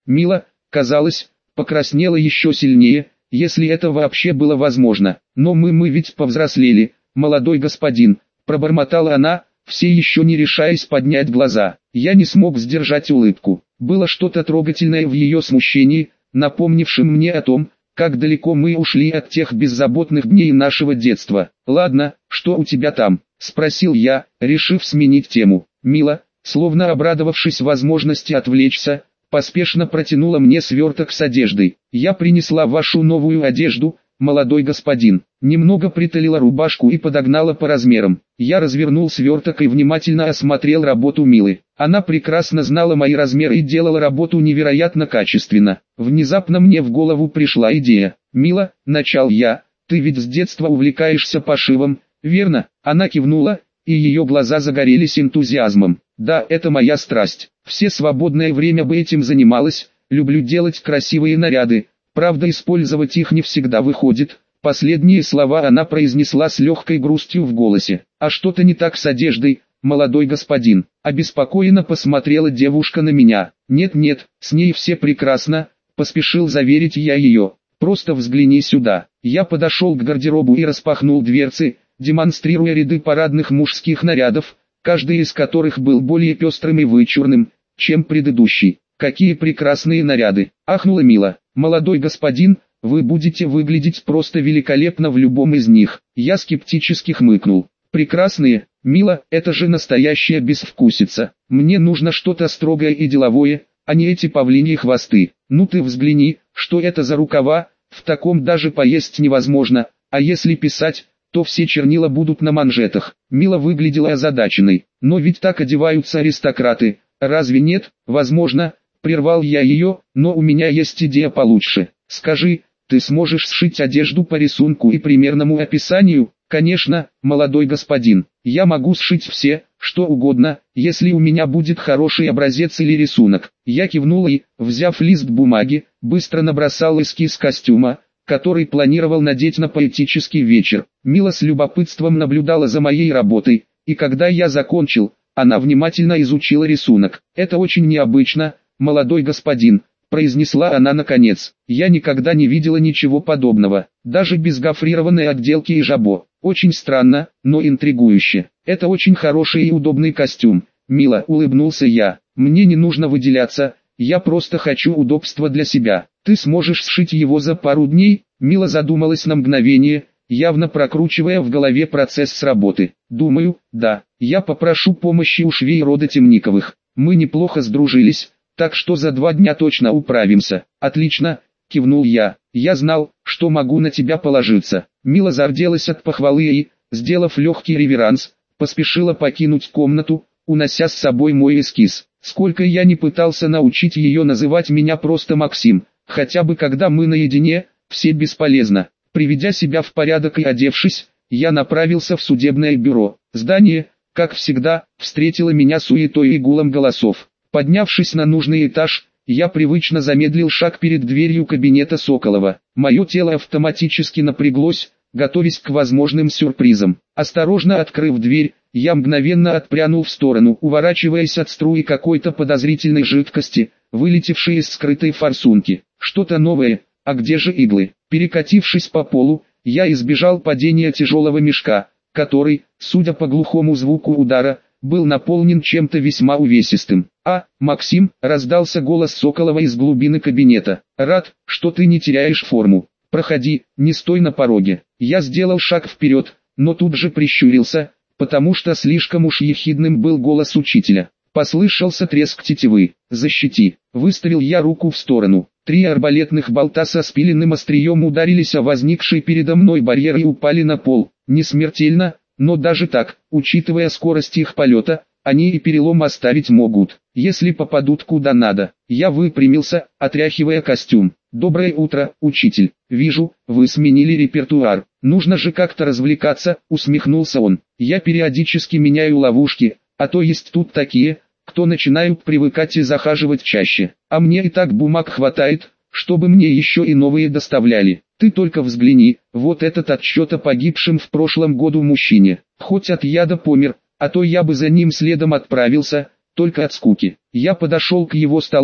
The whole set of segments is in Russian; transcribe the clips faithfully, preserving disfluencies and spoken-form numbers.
Мила, казалось, покраснела еще сильнее, если это вообще было возможно. Но мы мы ведь повзрослели, молодой господин, пробормотала она, все еще не решаясь поднять глаза. Я не смог сдержать улыбку. Было что-то трогательное в ее смущении, напомнившем мне о том, как далеко мы ушли от тех беззаботных дней нашего детства. «Ладно, что у тебя там?» – спросил я, решив сменить тему. Мила, словно обрадовавшись возможности отвлечься, поспешно протянула мне сверток с одеждой. «Я принесла вашу новую одежду, молодой господин». Немного приталила рубашку и подогнала по размерам. Я развернул сверток и внимательно осмотрел работу Милы. Она прекрасно знала мои размеры и делала работу невероятно качественно. Внезапно мне в голову пришла идея. «Мила», — начал я, — «ты ведь с детства увлекаешься пошивом, верно?» Она кивнула, и ее глаза загорелись энтузиазмом. «Да, это моя страсть. Все свободное время бы этим занималась, люблю делать красивые наряды, правда использовать их не всегда выходит». Последние слова она произнесла с легкой грустью в голосе. «А что-то не так с одеждой, молодой господин?» Обеспокоенно посмотрела девушка на меня. «Нет-нет, с ней все прекрасно», — поспешил заверить я ее. «Просто взгляни сюда». Я подошел к гардеробу и распахнул дверцы, демонстрируя ряды парадных мужских нарядов, каждый из которых был более пестрым и вычурным, чем предыдущий. «Какие прекрасные наряды!» — ахнула Мила. «Молодой господин, вы будете выглядеть просто великолепно в любом из них». Я скептически хмыкнул. «Прекрасные, Мила, это же настоящая безвкусица. Мне нужно что-то строгое и деловое, а не эти павлиньи хвосты. Ну ты взгляни, что это за рукава, в таком даже поесть невозможно, а если писать, то все чернила будут на манжетах». Мила выглядела озадаченной. «Но ведь так одеваются аристократы, разве нет?» «Возможно», — прервал я ее, «но у меня есть идея получше. Скажи, ты сможешь сшить одежду по рисунку и примерному описанию?» «Конечно, молодой господин, я могу сшить все, что угодно, если у меня будет хороший образец или рисунок». Я кивнул и, взяв лист бумаги, быстро набросал эскиз костюма, который планировал надеть на поэтический вечер. Мила с любопытством наблюдала за моей работой, и когда я закончил, она внимательно изучила рисунок. «Это очень необычно, молодой господин», — произнесла она наконец. «Я никогда не видела ничего подобного, даже без гофрированной отделки и жабо. Очень странно, но интригующе. Это очень хороший и удобный костюм». «Мила», — улыбнулся я, — «мне не нужно выделяться, я просто хочу удобства для себя. Ты сможешь сшить его за пару дней?» Мила задумалась на мгновение, явно прокручивая в голове процесс работы. «Думаю, да. Я попрошу помощи у швей рода Темниковых. Мы неплохо сдружились, так что за два дня точно управимся». «Отлично», — кивнул я. «Я знал, что могу на тебя положиться». Мила зарделась от похвалы и, сделав легкий реверанс, поспешила покинуть комнату, унося с собой мой эскиз. Сколько я не пытался научить ее называть меня просто Максим, хотя бы когда мы наедине, все бесполезно. Приведя себя в порядок и одевшись, я направился в судебное бюро. Здание, как всегда, встретило меня суетой и гулом голосов. Поднявшись на нужный этаж, я привычно замедлил шаг перед дверью кабинета Соколова. Мое тело автоматически напряглось, готовясь к возможным сюрпризам. Осторожно открыв дверь, я мгновенно отпрянул в сторону, уворачиваясь от струи какой-то подозрительной жидкости, вылетевшей из скрытой форсунки. Что-то новое, а где же иглы? Перекатившись по полу, я избежал падения тяжелого мешка, который, судя по глухому звуку удара, был наполнен чем-то весьма увесистым. «А, Максим», — раздался голос Соколова из глубины кабинета, — «рад, что ты не теряешь форму. Проходи, не стой на пороге». Я сделал шаг вперед, но тут же прищурился, потому что слишком уж ехидным был голос учителя. Послышался треск тетивы. «Защити!» Выставил я руку в сторону. Три арбалетных болта со спиленным острием ударились о возникший передо мной барьер и упали на пол. Не смертельно, но даже так, учитывая скорость их полета, они и перелом оставить могут, если попадут куда надо. Я выпрямился, отряхивая костюм. «Доброе утро, учитель. Вижу, вы сменили репертуар. Нужно же как-то развлекаться», — усмехнулся он. «Я периодически меняю ловушки, а то есть тут такие, кто начинают привыкать и захаживать чаще. А мне и так бумаг хватает, чтобы мне еще и новые доставляли. Ты только взгляни, вот этот отчет о погибшем в прошлом году мужчине. Хоть от яда помер, а то я бы за ним следом отправился, только от скуки». Я подошел к его столу,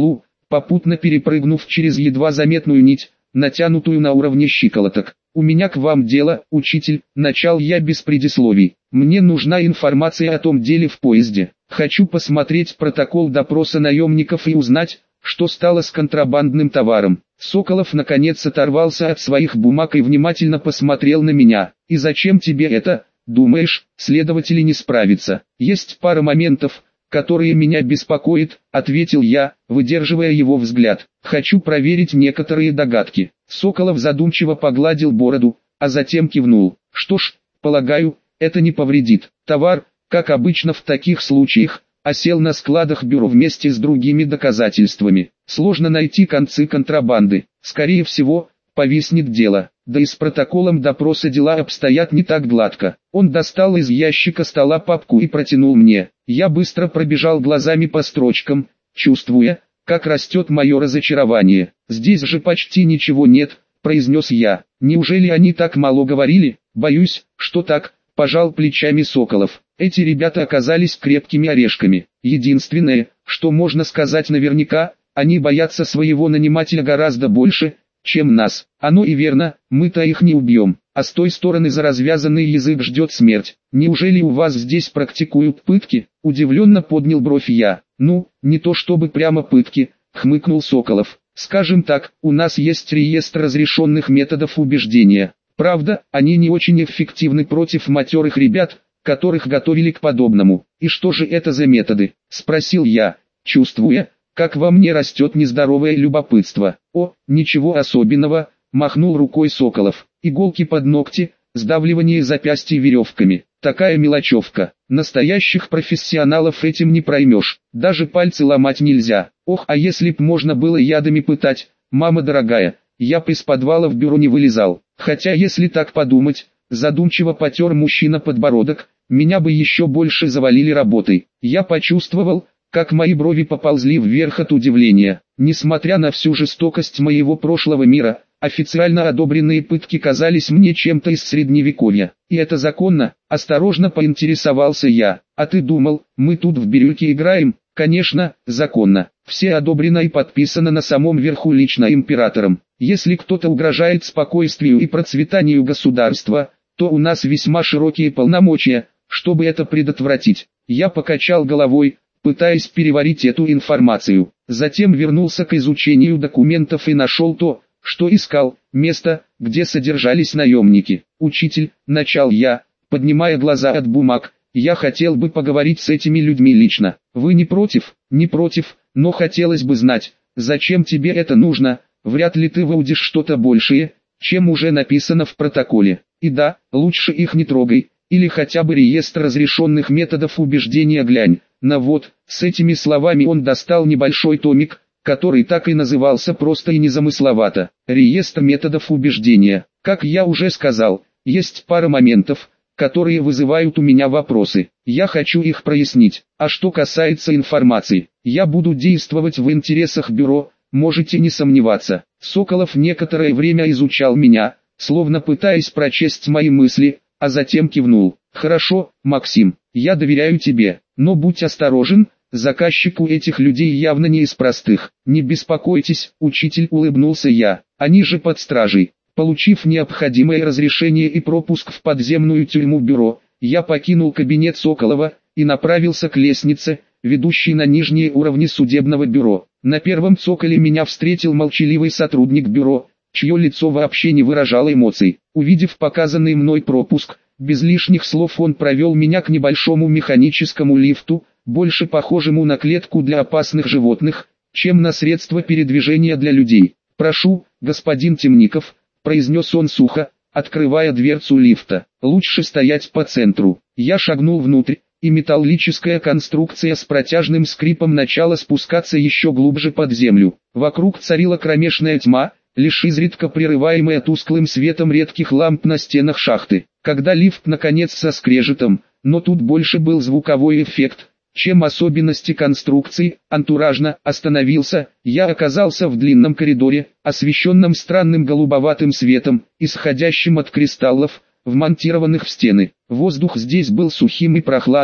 попутно перепрыгнув через едва заметную нить, натянутую на уровне щиколоток. «У меня к вам дело, учитель», — начал я без предисловий. «Мне нужна информация о том деле в поезде. Хочу посмотреть протокол допроса наемников и узнать, что стало с контрабандным товаром». Соколов наконец оторвался от своих бумаг и внимательно посмотрел на меня. «И зачем тебе это? Думаешь, следователи не справятся? Есть пара моментов, которые меня беспокоят», — ответил я, выдерживая его взгляд. «Хочу проверить некоторые догадки». Соколов задумчиво погладил бороду, а затем кивнул. «Что ж, полагаю, это не повредит. Товар, как обычно в таких случаях, осел на складах бюро вместе с другими доказательствами. Сложно найти концы контрабанды. Скорее всего, повиснет дело. Да и с протоколом допроса дела обстоят не так гладко». Он достал из ящика стола папку и протянул мне. Я быстро пробежал глазами по строчкам, чувствуя, как растет мое разочарование. «Здесь же почти ничего нет», — произнес я. «Неужели они так мало говорили?» «Боюсь, что так», — пожал плечами Соколов. «Эти ребята оказались крепкими орешками. Единственное, что можно сказать наверняка, они боятся своего нанимателя гораздо больше, чем нас. Оно и верно, мы-то их не убьем, а с той стороны за развязанный язык ждет смерть. Неужели у вас здесь практикуют пытки?» Удивленно поднял бровь я. «Ну, не то чтобы прямо пытки», — хмыкнул Соколов. «Скажем так, у нас есть реестр разрешенных методов убеждения. Правда, они не очень эффективны против матерых ребят, которых готовили к подобному». «И что же это за методы?» — спросил я, чувствуя, как во мне растет нездоровое любопытство. «О, ничего особенного», — махнул рукой Соколов. «Иголки под ногти, сдавливание запястья веревками. Такая мелочевка. Настоящих профессионалов этим не проймешь. Даже пальцы ломать нельзя. Ох, а если б можно было ядами пытать, мама дорогая, я б из подвала в бюро не вылезал. Хотя если так подумать», — задумчиво потер мужчина подбородок, «меня бы еще больше завалили работой». Я почувствовал, как мои брови поползли вверх от удивления. Несмотря на всю жестокость моего прошлого мира, официально одобренные пытки казались мне чем-то из средневековья. «И это законно?» — осторожно поинтересовался я. «А ты думал, мы тут в бирюльке играем?» «Конечно, законно. Все одобрено и подписано на самом верху лично императором. Если кто-то угрожает спокойствию и процветанию государства, то у нас весьма широкие полномочия, чтобы это предотвратить». Я покачал головой, пытаясь переварить эту информацию. Затем вернулся к изучению документов и нашел то, что искал, место, где содержались наемники. «Учитель», — начал я, поднимая глаза от бумаг, «я хотел бы поговорить с этими людьми лично. Вы не против?» «Не против, но хотелось бы знать, зачем тебе это нужно. Вряд ли ты выудишь что-то большее, чем уже написано в протоколе. И да, лучше их не трогай, или хотя бы реестр разрешенных методов убеждения глянь». На вот, с этими словами он достал небольшой томик, который так и назывался просто и незамысловато. «Реестр методов убеждения». Как я уже сказал, есть пара моментов, которые вызывают у меня вопросы. Я хочу их прояснить. А что касается информации, я буду действовать в интересах бюро, можете не сомневаться. Соколов некоторое время изучал меня, словно пытаясь прочесть мои мысли, а затем кивнул. «Хорошо, Максим, я доверяю тебе, но будь осторожен, заказчик у этих людей явно не из простых». «Не беспокойтесь, учитель», — улыбнулся я, «они же под стражей». Получив необходимое разрешение и пропуск в подземную тюрьму бюро, я покинул кабинет Соколова и направился к лестнице, ведущей на нижние уровни судебного бюро. На первом цоколе меня встретил молчаливый сотрудник бюро, чье лицо вообще не выражало эмоций. Увидев показанный мной пропуск, без лишних слов он провел меня к небольшому механическому лифту, больше похожему на клетку для опасных животных, чем на средство передвижения для людей. «Прошу, господин Темников», — произнес он сухо, открывая дверцу лифта. «Лучше стоять по центру». Я шагнул внутрь, и металлическая конструкция с протяжным скрипом начала спускаться еще глубже под землю. Вокруг царила кромешная тьма, лишь изредка прерываемая тусклым светом редких ламп на стенах шахты. Когда лифт наконец со скрежетом, но тут больше был звуковой эффект, чем особенности конструкции, антуражно остановился, я оказался в длинном коридоре, освещенном странным голубоватым светом, исходящим от кристаллов, вмонтированных в стены. Воздух здесь был сухим и прохладным,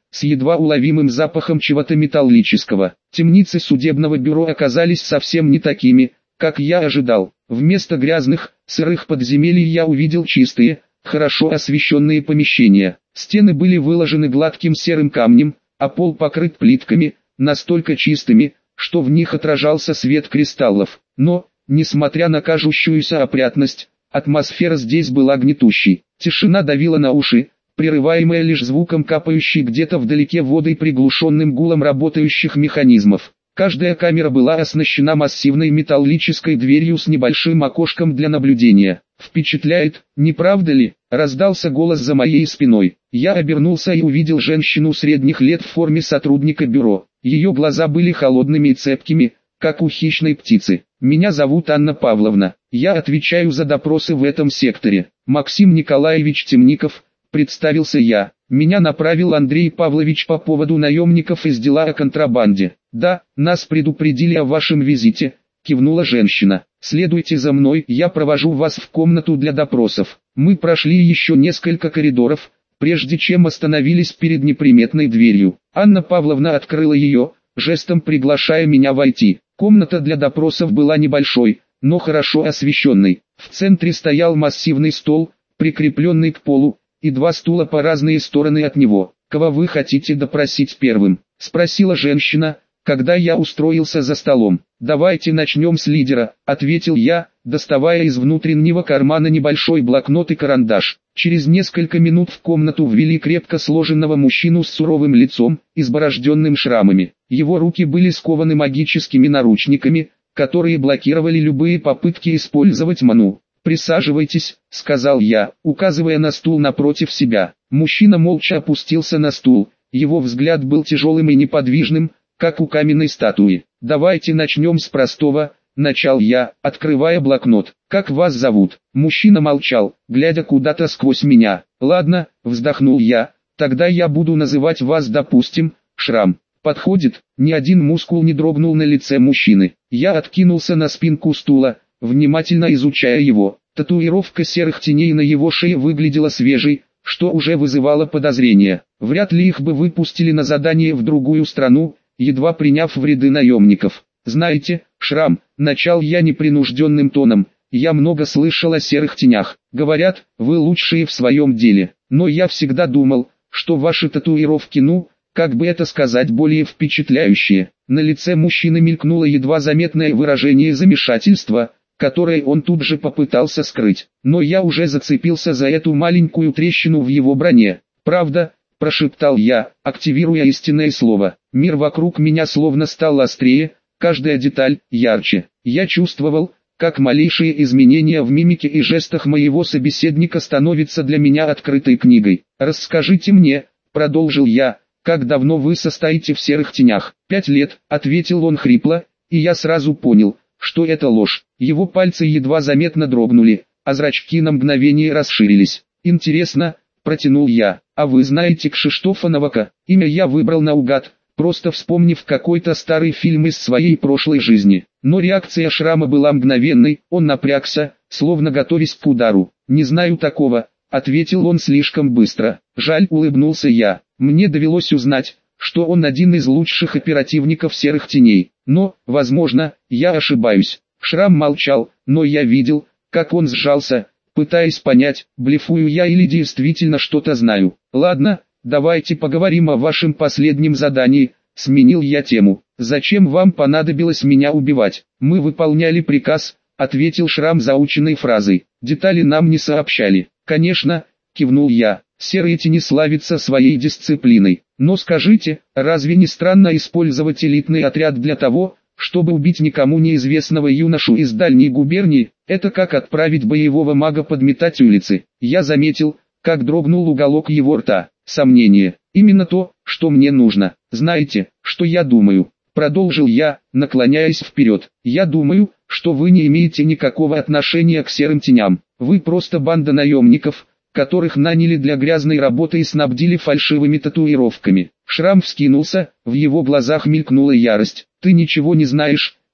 с едва уловимым запахом чего-то металлического. Темницы судебного бюро оказались совсем не такими, как я ожидал. Вместо грязных, сырых подземелий я увидел чистые, хорошо освещенные помещения. Стены были выложены гладким серым камнем, а пол покрыт плитками, настолько чистыми, что в них отражался свет кристаллов. Но, несмотря на кажущуюся опрятность, атмосфера здесь была гнетущей. Тишина давила на уши, прерываемая лишь звуком капающей где-то вдалеке воды и приглушенным гулом работающих механизмов. Каждая камера была оснащена массивной металлической дверью с небольшим окошком для наблюдения. «Впечатляет, не правда ли?» – раздался голос за моей спиной. Я обернулся и увидел женщину средних лет в форме сотрудника бюро. Ее глаза были холодными и цепкими, как у хищной птицы. «Меня зовут Анна Павловна. Я отвечаю за допросы в этом секторе. Максим Николаевич Темников», – представился я. «Меня направил Андрей Павлович по поводу наемников из дела о контрабанде». «Да, нас предупредили о вашем визите», – кивнула женщина. «Следуйте за мной, я провожу вас в комнату для допросов». Мы прошли еще несколько коридоров, прежде чем остановились перед неприметной дверью. Анна Павловна открыла ее, жестом приглашая меня войти. Комната для допросов была небольшой, но хорошо освещенной. В центре стоял массивный стол, прикрепленный к полу, и два стула по разные стороны от него. «Кого вы хотите допросить первым?» – спросила женщина, когда я устроился за столом. «Давайте начнем с лидера», – ответил я, доставая из внутреннего кармана небольшой блокнот и карандаш. Через несколько минут в комнату ввели крепко сложенного мужчину с суровым лицом, изборожденным шрамами. Его руки были скованы магическими наручниками, которые блокировали любые попытки использовать ману. «Присаживайтесь», — сказал я, указывая на стул напротив себя. Мужчина молча опустился на стул, его взгляд был тяжелым и неподвижным, как у каменной статуи. «Давайте начнем с простого», — начал я, открывая блокнот. «Как вас зовут?» Мужчина молчал, глядя куда-то сквозь меня. «Ладно», — вздохнул я, — «тогда я буду называть вас, допустим, Шрам. Подходит?» Ни один мускул не дрогнул на лице мужчины. Я откинулся на спинку стула, внимательно изучая его. Татуировка серых теней на его шее выглядела свежей, что уже вызывало подозрения. Вряд ли их бы выпустили на задание в другую страну, едва приняв в ряды наемников. «Знаете, Шрам», — начал я непринужденным тоном, — «я много слышал о серых тенях. Говорят, вы лучшие в своем деле. Но я всегда думал, что ваши татуировки, ну, как бы это сказать, более впечатляющие». На лице мужчины мелькнуло едва заметное выражение замешательства, которое он тут же попытался скрыть. Но я уже зацепился за эту маленькую трещину в его броне. «Правда?» – прошептал я, активируя истинное слово. Мир вокруг меня словно стал острее, каждая деталь ярче. Я чувствовал, как малейшие изменения в мимике и жестах моего собеседника становятся для меня открытой книгой. «Расскажите мне», – продолжил я, – «как давно вы состоите в серых тенях?» «Пять лет», – ответил он хрипло, и я сразу понял, что это ложь. Его пальцы едва заметно дрогнули, а зрачки на мгновение расширились. «Интересно», – протянул я, – «а вы знаете Кшиштофа Новака?» Имя я выбрал наугад, просто вспомнив какой-то старый фильм из своей прошлой жизни. Но реакция Шрама была мгновенной, он напрягся, словно готовясь к удару. «Не знаю такого», — ответил он слишком быстро. «Жаль», — улыбнулся я. «Мне довелось узнать, что он один из лучших оперативников серых теней. Но, возможно, я ошибаюсь». Шрам молчал, но я видел, как он сжался, пытаясь понять, блефую я или действительно что-то знаю. «Ладно, давайте поговорим о вашем последнем задании», — сменил я тему. «Зачем вам понадобилось меня убивать?» «Мы выполняли приказ», — ответил Шрам заученной фразой. «Детали нам не сообщали». «Конечно», — кивнул я, — «серые тени славятся своей дисциплиной. Но скажите, разве не странно использовать элитный отряд для того, чтобы убить никому неизвестного юношу из дальней губернии? Это как отправить боевого мага подметать улицы». Я заметил, как дрогнул уголок его рта. «Сомнение. Именно то, что мне нужно. Знаете, что я думаю?» Продолжил я, наклоняясь вперед. «Я думаю, что вы не имеете никакого отношения к серым теням. Вы просто банда наемников, которых наняли для грязной работы и снабдили фальшивыми татуировками». Шрам вскинулся, в его глазах мелькнула ярость. «Ты ничего не знаешь», —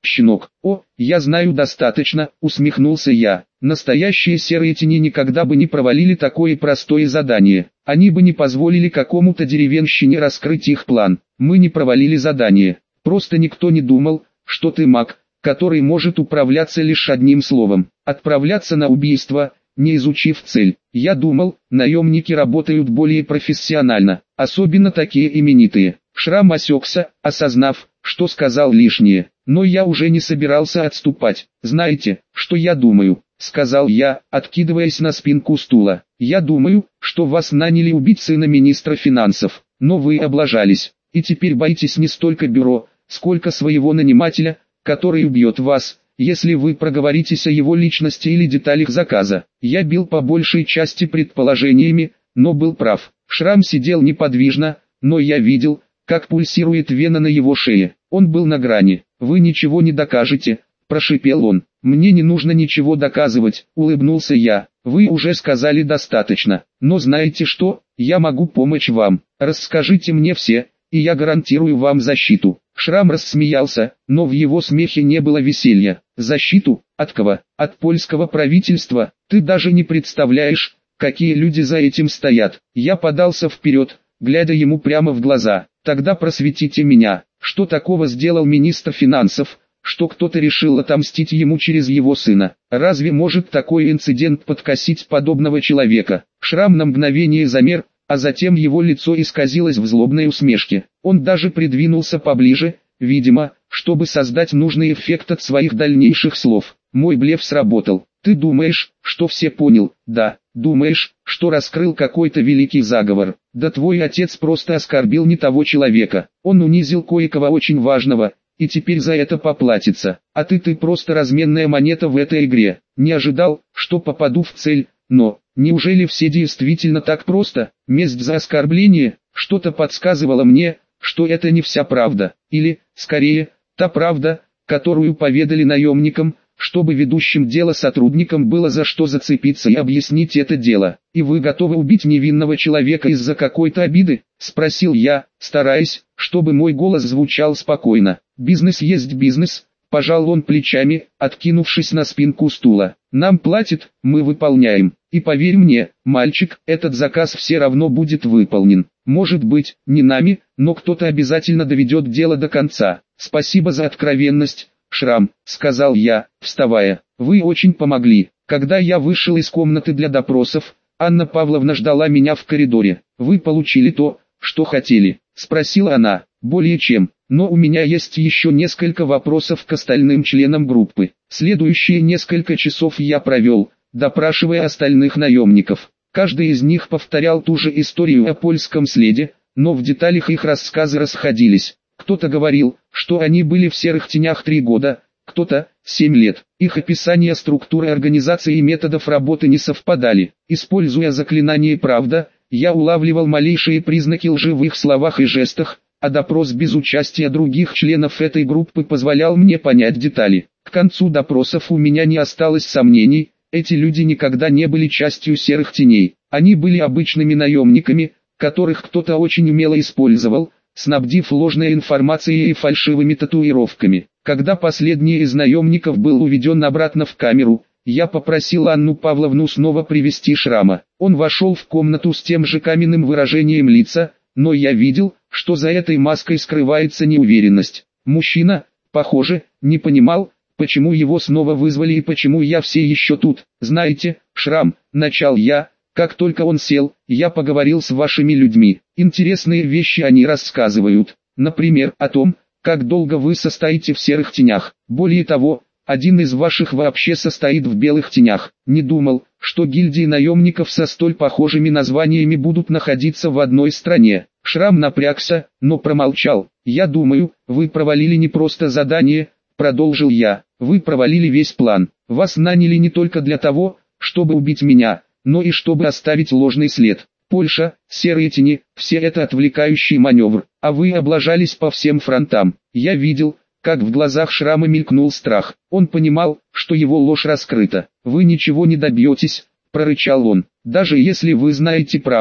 щенок. О, я знаю достаточно, усмехнулся я. Настоящие серые тени никогда бы не провалили такое простое задание. Они бы не позволили какому-то деревенщине раскрыть их план. Мы не провалили задание. Просто никто не думал, что ты маг, который может управляться лишь одним словом. Отправляться на убийство, не изучив цель. Я думал, наемники работают более профессионально, особенно такие именитые. Шрам осекся, осознав, что сказал лишнее. Но я уже не собирался отступать. «Знаете, что я думаю?» — сказал я, откидываясь на спинку стула. «Я думаю, что вас наняли убить сына министра финансов, но вы облажались, и теперь боитесь не столько бюро, сколько своего нанимателя, который убьет вас, если вы проговоритесь о его личности или деталях заказа». Я бил по большей части предположениями, но был прав. Шрам сидел неподвижно, но я видел, как пульсирует вена на его шее. Он был на грани. «Вы ничего не докажете», – прошипел он. «Мне не нужно ничего доказывать», – улыбнулся я. «Вы уже сказали достаточно. Но знаете что, я могу помочь вам. Расскажите мне все, и я гарантирую вам защиту». Шрам рассмеялся, но в его смехе не было веселья. «Защиту? От кого? От польского правительства? Ты даже не представляешь, какие люди за этим стоят». Я подался вперед, глядя ему прямо в глаза. «Тогда просветите меня, что такого сделал министр финансов, что кто-то решил отомстить ему через его сына? Разве может такой инцидент подкосить подобного человека?» Шрам на мгновение замер, а затем его лицо исказилось в злобной усмешке. Он даже придвинулся поближе, видимо, чтобы создать нужный эффект от своих дальнейших слов. «Мой блеф сработал. Ты думаешь, что все понял? Да, думаешь, что раскрыл какой-то великий заговор. Да твой отец просто оскорбил не того человека. Он унизил кое-кого очень важного, и теперь за это поплатится. А ты ты просто разменная монета в этой игре. Не ожидал, что попаду в цель, но... Неужели все действительно так просто? Месть за оскорбление? Что-то подсказывало мне, что это не вся правда. Или, скорее, та правда, которую поведали наемникам, чтобы ведущим дело сотрудникам было за что зацепиться и объяснить это дело. «И вы готовы убить невинного человека из-за какой-то обиды?» – спросил я, стараясь, чтобы мой голос звучал спокойно. «Бизнес есть бизнес», – пожал он плечами, откинувшись на спинку стула. «Нам платят, мы выполняем. И поверь мне, мальчик, этот заказ все равно будет выполнен. Может быть, не нами, но кто-то обязательно доведет дело до конца. Спасибо за откровенность, Шрам», — сказал я, вставая. «Вы очень помогли». Когда я вышел из комнаты для допросов, Анна Павловна ждала меня в коридоре. «Вы получили то, что хотели?» — спросила она. «Более чем, но у меня есть еще несколько вопросов к остальным членам группы». Следующие несколько часов я провел, допрашивая остальных наемников. Каждый из них повторял ту же историю о польском следе, но в деталях их рассказы расходились. Кто-то говорил, что они были в серых тенях три года, кто-то – семь лет. Их описания структуры организации и методов работы не совпадали. Используя заклинание «Правда», я улавливал малейшие признаки лжи в их словах и жестах, а допрос без участия других членов этой группы позволял мне понять детали. К концу допросов у меня не осталось сомнений, эти люди никогда не были частью серых теней. Они были обычными наемниками, которых кто-то очень умело использовал, снабдив ложной информацией и фальшивыми татуировками. Когда последний из наемников был уведен обратно в камеру, я попросил Анну Павловну снова привести Шрама. Он вошел в комнату с тем же каменным выражением лица, но я видел, что за этой маской скрывается неуверенность. Мужчина, похоже, не понимал, почему его снова вызвали и почему я все еще тут. «Знаете, Шрам», — начал я, как только он сел, «я поговорил с вашими людьми. Интересные вещи они рассказывают. Например, о том, как долго вы состоите в серых тенях. Более того, один из ваших вообще состоит в белых тенях. Не думал, что гильдии наемников со столь похожими названиями будут находиться в одной стране». Шрам напрягся, но промолчал. «Я думаю, вы провалили не просто задание», — продолжил я. «Вы провалили весь план. Вас наняли не только для того, чтобы убить меня, но и чтобы оставить ложный след. Польша, серые тени, все это отвлекающий маневр, а вы облажались по всем фронтам». Я видел, как в глазах Шрама мелькнул страх. Он понимал, что его ложь раскрыта. «Вы ничего не добьетесь», — прорычал он. «Даже если вы знаете правду,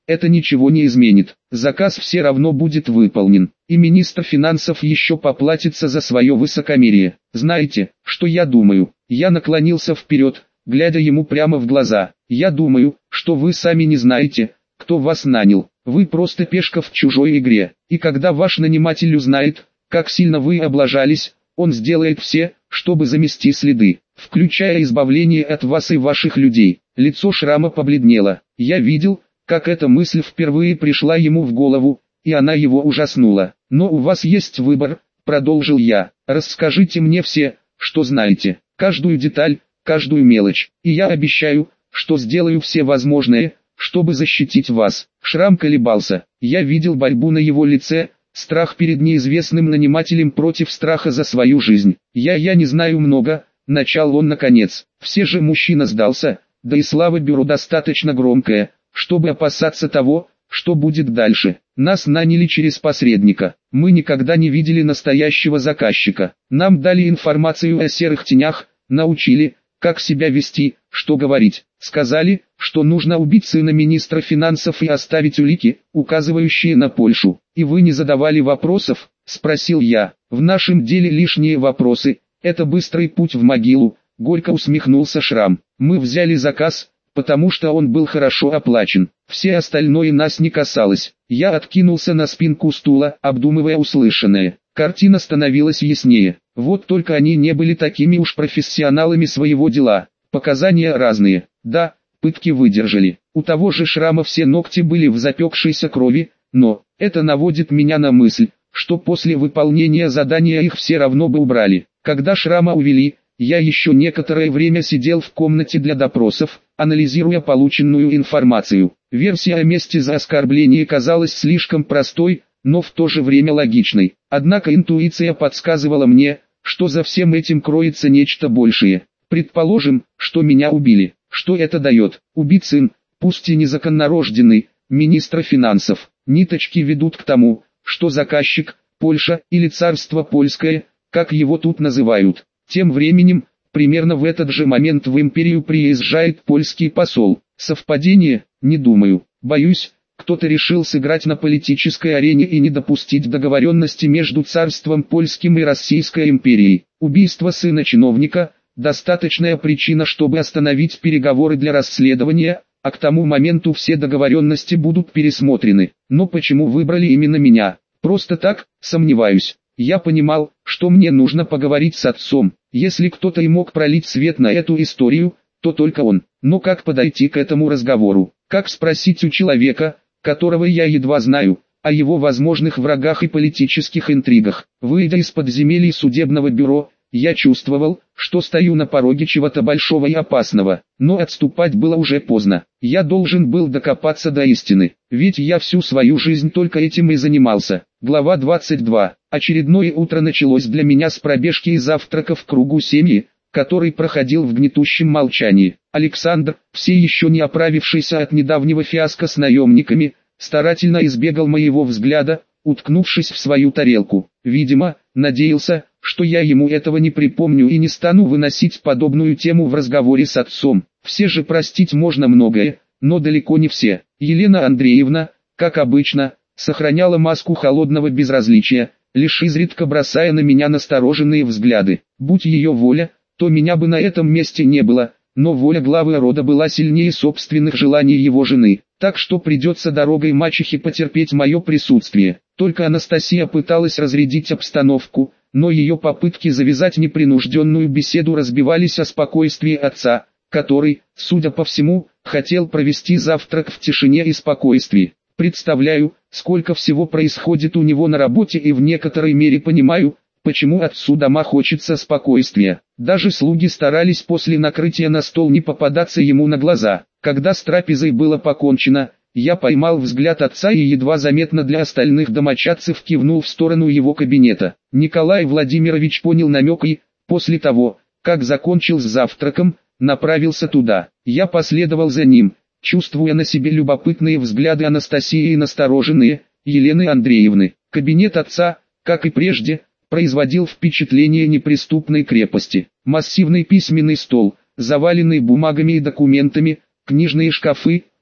это ничего не изменит. Заказ все равно будет выполнен, и министр финансов еще поплатится за свое высокомерие. Знаете, что я думаю? Я наклонился вперед, глядя ему прямо в глаза. Я думаю, что вы сами не знаете, кто вас нанял. Вы просто пешка в чужой игре. И когда ваш наниматель узнает, как сильно вы облажались, он сделает все, чтобы замести следы, включая избавление от вас и ваших людей. Лицо Шрама побледнело. Я видел, как эта мысль впервые пришла ему в голову, и она его ужаснула. «Но у вас есть выбор», — продолжил я. «Расскажите мне все, что знаете, каждую деталь, каждую мелочь, и я обещаю, что сделаю все возможное, чтобы защитить вас». Шрам колебался. Я видел борьбу на его лице, страх перед неизвестным нанимателем против страха за свою жизнь. «Я я не знаю много», — начал он наконец. «Все же мужчина сдался, да и слава бюро достаточно громкая, чтобы опасаться того, что будет дальше. Нас наняли через посредника. Мы никогда не видели настоящего заказчика. Нам дали информацию о серых тенях, научили, как себя вести, что говорить. Сказали, что нужно убить сына министра финансов и оставить улики, указывающие на Польшу. И вы не задавали вопросов?» — спросил я. «В нашем деле лишние вопросы, это быстрый путь в могилу», — горько усмехнулся Шрам. «Мы взяли заказ, потому что он был хорошо оплачен. Все остальное нас не касалось». Я откинулся на спинку стула, обдумывая услышанное. Картина становилась яснее. Вот только они не были такими уж профессионалами своего дела. Показания разные. Да, пытки выдержали. У того же Шрама все ногти были в запекшейся крови, но это наводит меня на мысль, что после выполнения задания их все равно бы убрали. Когда Шрама увели, я еще некоторое время сидел в комнате для допросов, анализируя полученную информацию. Версия о мести за оскорбление казалась слишком простой, но в то же время логичной. Однако интуиция подсказывала мне, что за всем этим кроется нечто большее. Предположим, что меня убили. Что это дает? Убит сын, пусть и незаконнорожденный, министра финансов. Ниточки ведут к тому, что заказчик, Польша или царство польское, как его тут называют. Тем временем, примерно в этот же момент в империю приезжает польский посол. Совпадение? Не думаю. Боюсь, кто-то решил сыграть на политической арене и не допустить договоренности между царством польским и Российской империей. Убийство сына чиновника – достаточная причина, чтобы остановить переговоры для расследования, а к тому моменту все договоренности будут пересмотрены. Но почему выбрали именно меня? Просто так, сомневаюсь. Я понимал, что мне нужно поговорить с отцом. Если кто-то и мог пролить свет на эту историю, то только он. Но как подойти к этому разговору? Как спросить у человека, которого я едва знаю, о его возможных врагах и политических интригах? Выйдя из подземелий судебного бюро, я чувствовал, что стою на пороге чего-то большого и опасного, но отступать было уже поздно. Я должен был докопаться до истины, ведь я всю свою жизнь только этим и занимался. Глава двадцать два. Очередное утро началось для меня с пробежки и завтрака в кругу семьи, который проходил в гнетущем молчании. Александр, все еще не оправившийся от недавнего фиаско с наемниками, старательно избегал моего взгляда, уткнувшись в свою тарелку. Видимо, надеялся, что я ему этого не припомню и не стану выносить подобную тему в разговоре с отцом. Все же простить можно многое, но далеко не все. Елена Андреевна, как обычно, сохраняла маску холодного безразличия, лишь изредка бросая на меня настороженные взгляды. Будь ее воля, то меня бы на этом месте не было, но воля главы рода была сильнее собственных желаний его жены, так что придется дорогой мачехи потерпеть мое присутствие. Только Анастасия пыталась разрядить обстановку, но ее попытки завязать непринужденную беседу разбивались о спокойствии отца, который, судя по всему, хотел провести завтрак в тишине и спокойствии. Представляю, сколько всего происходит у него на работе и в некоторой мере понимаю, почему отцу дома хочется спокойствия. Даже слуги старались после накрытия на стол не попадаться ему на глаза. Когда с трапезой было покончено, я поймал взгляд отца и едва заметно для остальных домочадцев кивнул в сторону его кабинета. Николай Владимирович понял намек и, после того, как закончил с завтраком, направился туда. Я последовал за ним, чувствуя на себе любопытные взгляды Анастасии и настороженные Елены Андреевны. Кабинет отца, как и прежде, производил впечатление неприступной крепости. Массивный письменный стол, заваленный бумагами и документами, книжные шкафы,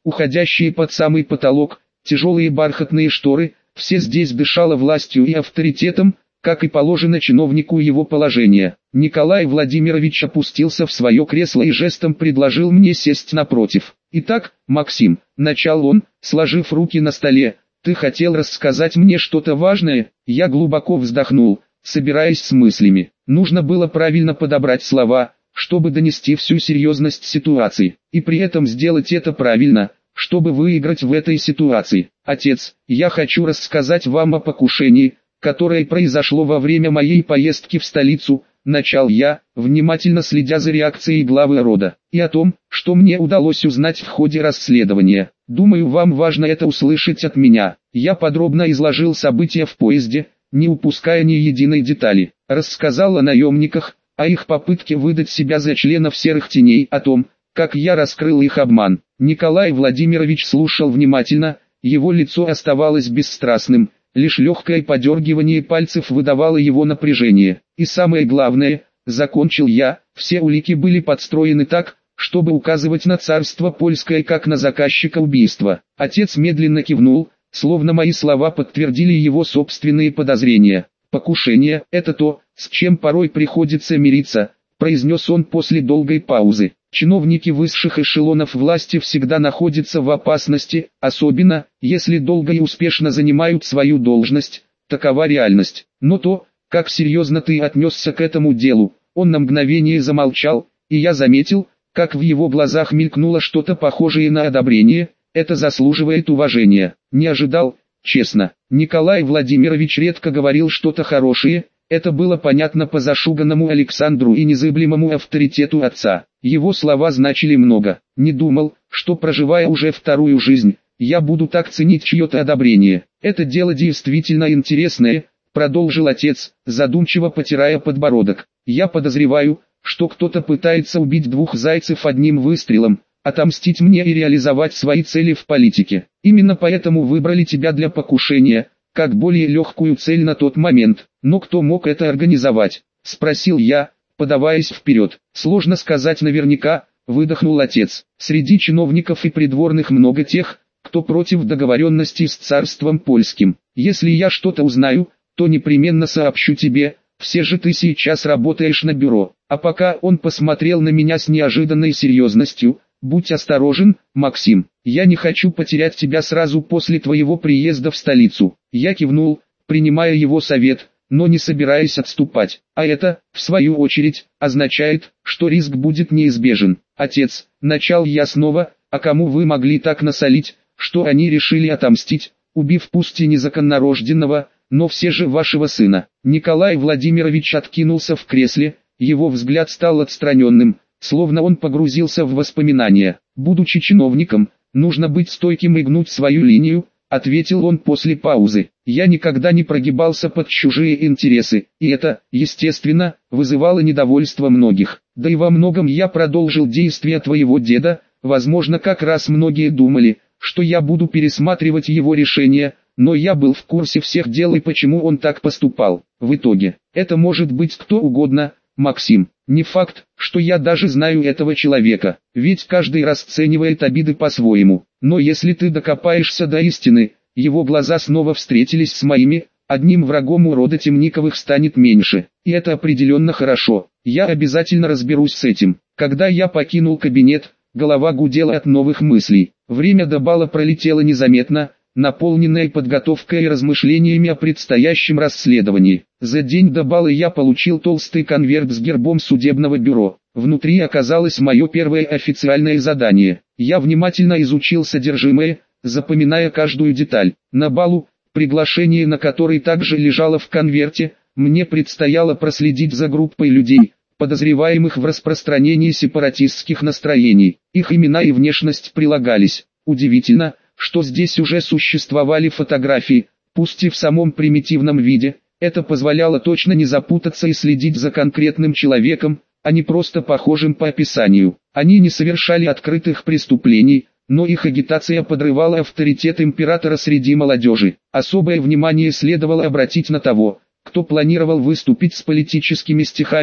уходящие под самый потолок, тяжелые бархатные шторы, все здесь дышало властью и авторитетом, как и положено чиновнику его положения. Николай Владимирович опустился в свое кресло и жестом предложил мне сесть напротив. «Итак, Максим», — начал он, сложив руки на столе, — «ты хотел рассказать мне что-то важное?» Я глубоко вздохнул, собираясь с мыслями. Нужно было правильно подобрать слова, чтобы донести всю серьезность ситуации, и при этом сделать это правильно, чтобы выиграть в этой ситуации. «Отец, я хочу рассказать вам о покушении, которое произошло во время моей поездки в столицу», — начал я, внимательно следя за реакцией главы рода, «и о том, что мне удалось узнать в ходе расследования. Думаю, вам важно это услышать от меня». Я подробно изложил события в поезде, не упуская ни единой детали. Рассказал о наемниках, о их попытке выдать себя за членов серых теней, о том, как я раскрыл их обман. Николай Владимирович слушал внимательно, его лицо оставалось бесстрастным, лишь легкое подергивание пальцев выдавало его напряжение. И самое главное, закончил я, все улики были подстроены так, чтобы указывать на царство польское как на заказчика убийства. Отец медленно кивнул, словно мои слова подтвердили его собственные подозрения. «Покушение – это то, с чем порой приходится мириться», – произнес он после долгой паузы. «Чиновники высших эшелонов власти всегда находятся в опасности, особенно, если долго и успешно занимают свою должность, такова реальность. Но то, как серьезно ты отнесся к этому делу», он на мгновение замолчал, и я заметил, как в его глазах мелькнуло что-то похожее на одобрение, это заслуживает уважения. Не ожидал, честно. Николай Владимирович редко говорил что-то хорошее, это было понятно по зашуганному Александру и незыблемому авторитету отца. Его слова значили много. Не думал, что, проживая уже вторую жизнь, я буду так ценить чье-то одобрение. «Это дело действительно интересное», — продолжил отец, задумчиво потирая подбородок. «Я подозреваю, что кто-то пытается убить двух зайцев одним выстрелом, отомстить мне и реализовать свои цели в политике. Именно поэтому выбрали тебя для покушения, как более легкую цель на тот момент. Но кто мог это организовать?» — спросил я, подаваясь вперед. «Сложно сказать наверняка», — выдохнул отец. «Среди чиновников и придворных много тех, кто против договоренности с царством польским. Если я что-то узнаю, то непременно сообщу тебе, все же ты сейчас работаешь на бюро». А пока он посмотрел на меня с неожиданной серьезностью. «Будь осторожен, Максим, я не хочу потерять тебя сразу после твоего приезда в столицу». Я кивнул, принимая его совет, но не собираясь отступать. А это, в свою очередь, означает, что риск будет неизбежен. «Отец», — начал я снова, — «а кому вы могли так насолить, что они решили отомстить, убив пусть и незаконнорожденного, но все же вашего сына?» Николай Владимирович откинулся в кресле, его взгляд стал отстраненным, словно он погрузился в воспоминания. «Будучи чиновником, нужно быть стойким и гнуть свою линию», — ответил он после паузы. «Я никогда не прогибался под чужие интересы, и это, естественно, вызывало недовольство многих. Да и во многом я продолжил действия твоего деда, возможно, как раз многие думали, что я буду пересматривать его решения, но я был в курсе всех дел и почему он так поступал. В итоге, это может быть кто угодно, Максим. Не факт, что я даже знаю этого человека, ведь каждый расценивает обиды по-своему. Но если ты докопаешься до истины», его глаза снова встретились с моими, «одним врагом у рода Темниковых станет меньше, и это определенно хорошо. Я обязательно разберусь с этим». Когда я покинул кабинет, голова гудела от новых мыслей. Время до бала пролетело незаметно, наполненная подготовкой и размышлениями о предстоящем расследовании. За день до бала я получил толстый конверт с гербом судебного бюро. Внутри оказалось мое первое официальное задание. Я внимательно изучил содержимое, запоминая каждую деталь. На балу, приглашение на который также лежало в конверте, мне предстояло проследить за группой людей, подозреваемых в распространении сепаратистских настроений. Их имена и внешность прилагались. Удивительно, что здесь уже существовали фотографии, пусть и в самом примитивном виде. Это позволяло точно не запутаться и следить за конкретным человеком, а не просто похожим по описанию. Они не совершали открытых преступлений, но их агитация подрывала авторитет императора среди молодежи. Особое внимание следовало обратить на того, кто планировал выступить с политическими стихами,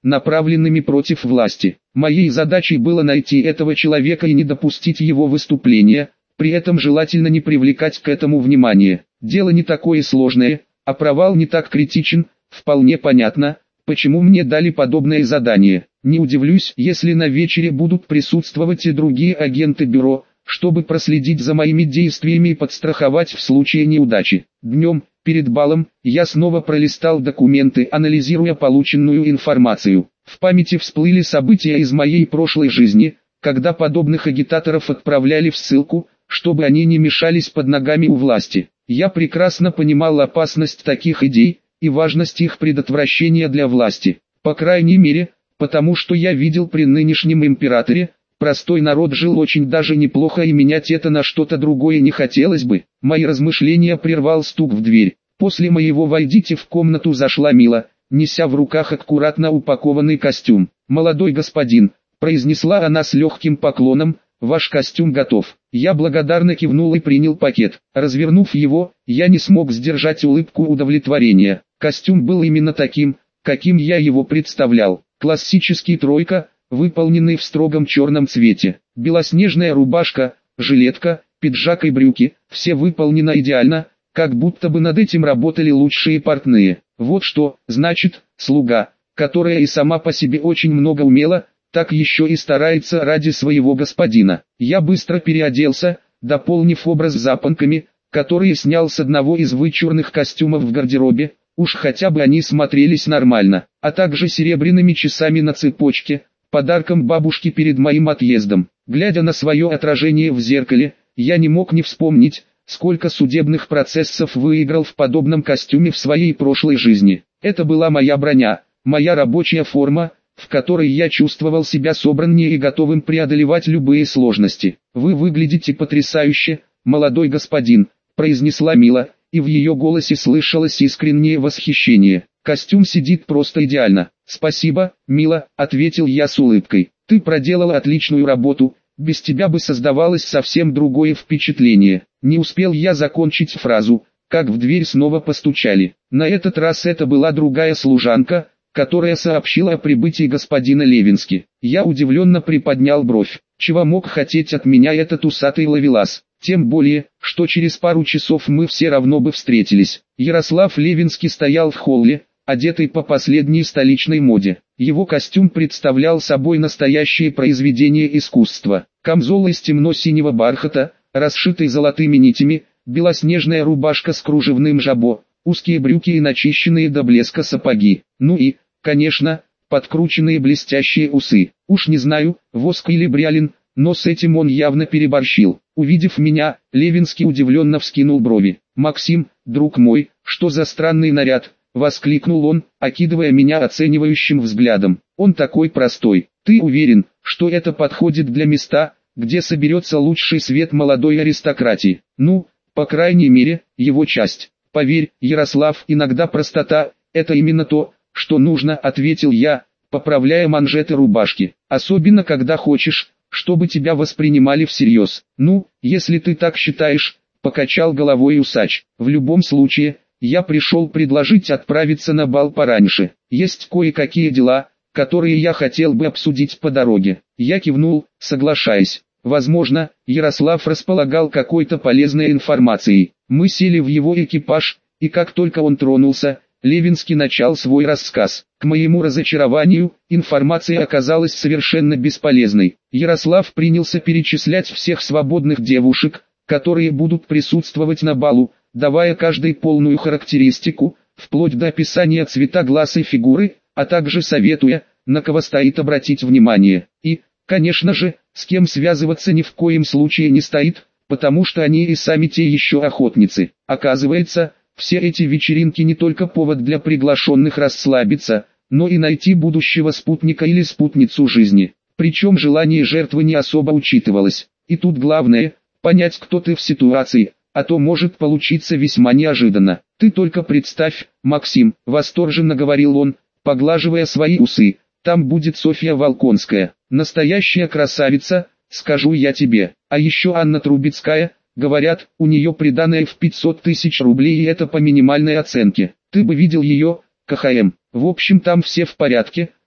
направленными против власти. Моей задачей было найти этого человека и не допустить его выступления, при этом желательно не привлекать к этому внимания. Дело не такое сложное, а провал не так критичен, вполне понятно, почему мне дали подобное задание. Не удивлюсь, если на вечере будут присутствовать и другие агенты бюро, чтобы проследить за моими действиями и подстраховать в случае неудачи. Днем, перед балом, я снова пролистал документы, анализируя полученную информацию. В памяти всплыли события из моей прошлой жизни, когда подобных агитаторов отправляли в ссылку, чтобы они не мешались под ногами у власти. Я прекрасно понимал опасность таких идей и важность их предотвращения для власти. По крайней мере, потому что я видел при нынешнем императоре, простой народ жил очень даже неплохо, и менять это на что-то другое не хотелось бы. Мои размышления прервал стук в дверь. После моего «войдите в комнату» зашла Мила, неся в руках аккуратно упакованный костюм. «Молодой господин», — произнесла она с легким поклоном, — «ваш костюм готов». Я благодарно кивнул и принял пакет. Развернув его, я не смог сдержать улыбку удовлетворения. Костюм был именно таким, каким я его представлял. Классический тройка, выполненный в строгом черном цвете. Белоснежная рубашка, жилетка, пиджак и брюки, все выполнено идеально, как будто бы над этим работали лучшие портные. Вот что, значит, слуга, которая и сама по себе очень много умела, так еще и старается ради своего господина. Я быстро переоделся, дополнив образ запонками, которые снял с одного из вычурных костюмов в гардеробе, уж хотя бы они смотрелись нормально, а также серебряными часами на цепочке, подарком бабушки перед моим отъездом. Глядя на свое отражение в зеркале, я не мог не вспомнить, сколько судебных процессов выиграл в подобном костюме в своей прошлой жизни. Это была моя броня, моя рабочая форма, в которой я чувствовал себя собраннее и готовым преодолевать любые сложности. «Вы выглядите потрясающе, молодой господин», — произнесла Мила, и в ее голосе слышалось искреннее восхищение. «Костюм сидит просто идеально». «Спасибо, Мила», — ответил я с улыбкой. «Ты проделала отличную работу, без тебя бы создавалось совсем другое впечатление». Не успел я закончить фразу, как в дверь снова постучали. На этот раз это была другая служанка, которая сообщила о прибытии господина Левински. Я удивленно приподнял бровь. Чего мог хотеть от меня этот усатый ловелас? Тем более, что через пару часов мы все равно бы встретились. Ярослав Левинский стоял в холле, одетый по последней столичной моде. Его костюм представлял собой настоящее произведение искусства. Камзол из темно-синего бархата, расшитый золотыми нитями, белоснежная рубашка с кружевным жабо, узкие брюки и начищенные до блеска сапоги. Ну и, конечно, подкрученные блестящие усы. Уж не знаю, воск или бриолин, но с этим он явно переборщил. Увидев меня, Левинский удивленно вскинул брови. «Максим, друг мой, что за странный наряд?» — воскликнул он, окидывая меня оценивающим взглядом. «Он такой простой. Ты уверен, что это подходит для места, где соберется лучший свет молодой аристократии?» «Ну, по крайней мере, его часть. Поверь, Ярослав, иногда простота — это именно то, что нужно», — ответил я, поправляя манжеты рубашки. «Особенно когда хочешь, чтобы тебя воспринимали всерьез». «Ну, если ты так считаешь», — покачал головой усач. «В любом случае, я пришел предложить отправиться на бал пораньше. Есть кое-какие дела, которые я хотел бы обсудить по дороге». Я кивнул, соглашаясь. Возможно, Ярослав располагал какой-то полезной информацией. Мы сели в его экипаж, и как только он тронулся, Левинский начал свой рассказ. К моему разочарованию, информация оказалась совершенно бесполезной. Ярослав принялся перечислять всех свободных девушек, которые будут присутствовать на балу, давая каждой полную характеристику, вплоть до описания цвета глаз и фигуры, а также советуя, на кого стоит обратить внимание. И, конечно же, с кем связываться ни в коем случае не стоит, потому что они и сами те еще охотницы. Оказывается, все эти вечеринки не только повод для приглашенных расслабиться, но и найти будущего спутника или спутницу жизни. Причем желание жертвы не особо учитывалось. И тут главное – понять, кто ты в ситуации, а то может получиться весьма неожиданно. «Ты только представь, Максим», – восторженно говорил он, поглаживая свои усы, – «там будет Софья Волконская, настоящая красавица, скажу я тебе, а еще Анна Трубецкая». Говорят, у нее приданое в пятьсот тысяч рублей, и это по минимальной оценке. Ты бы видел ее, КХМ. В общем, там все в порядке,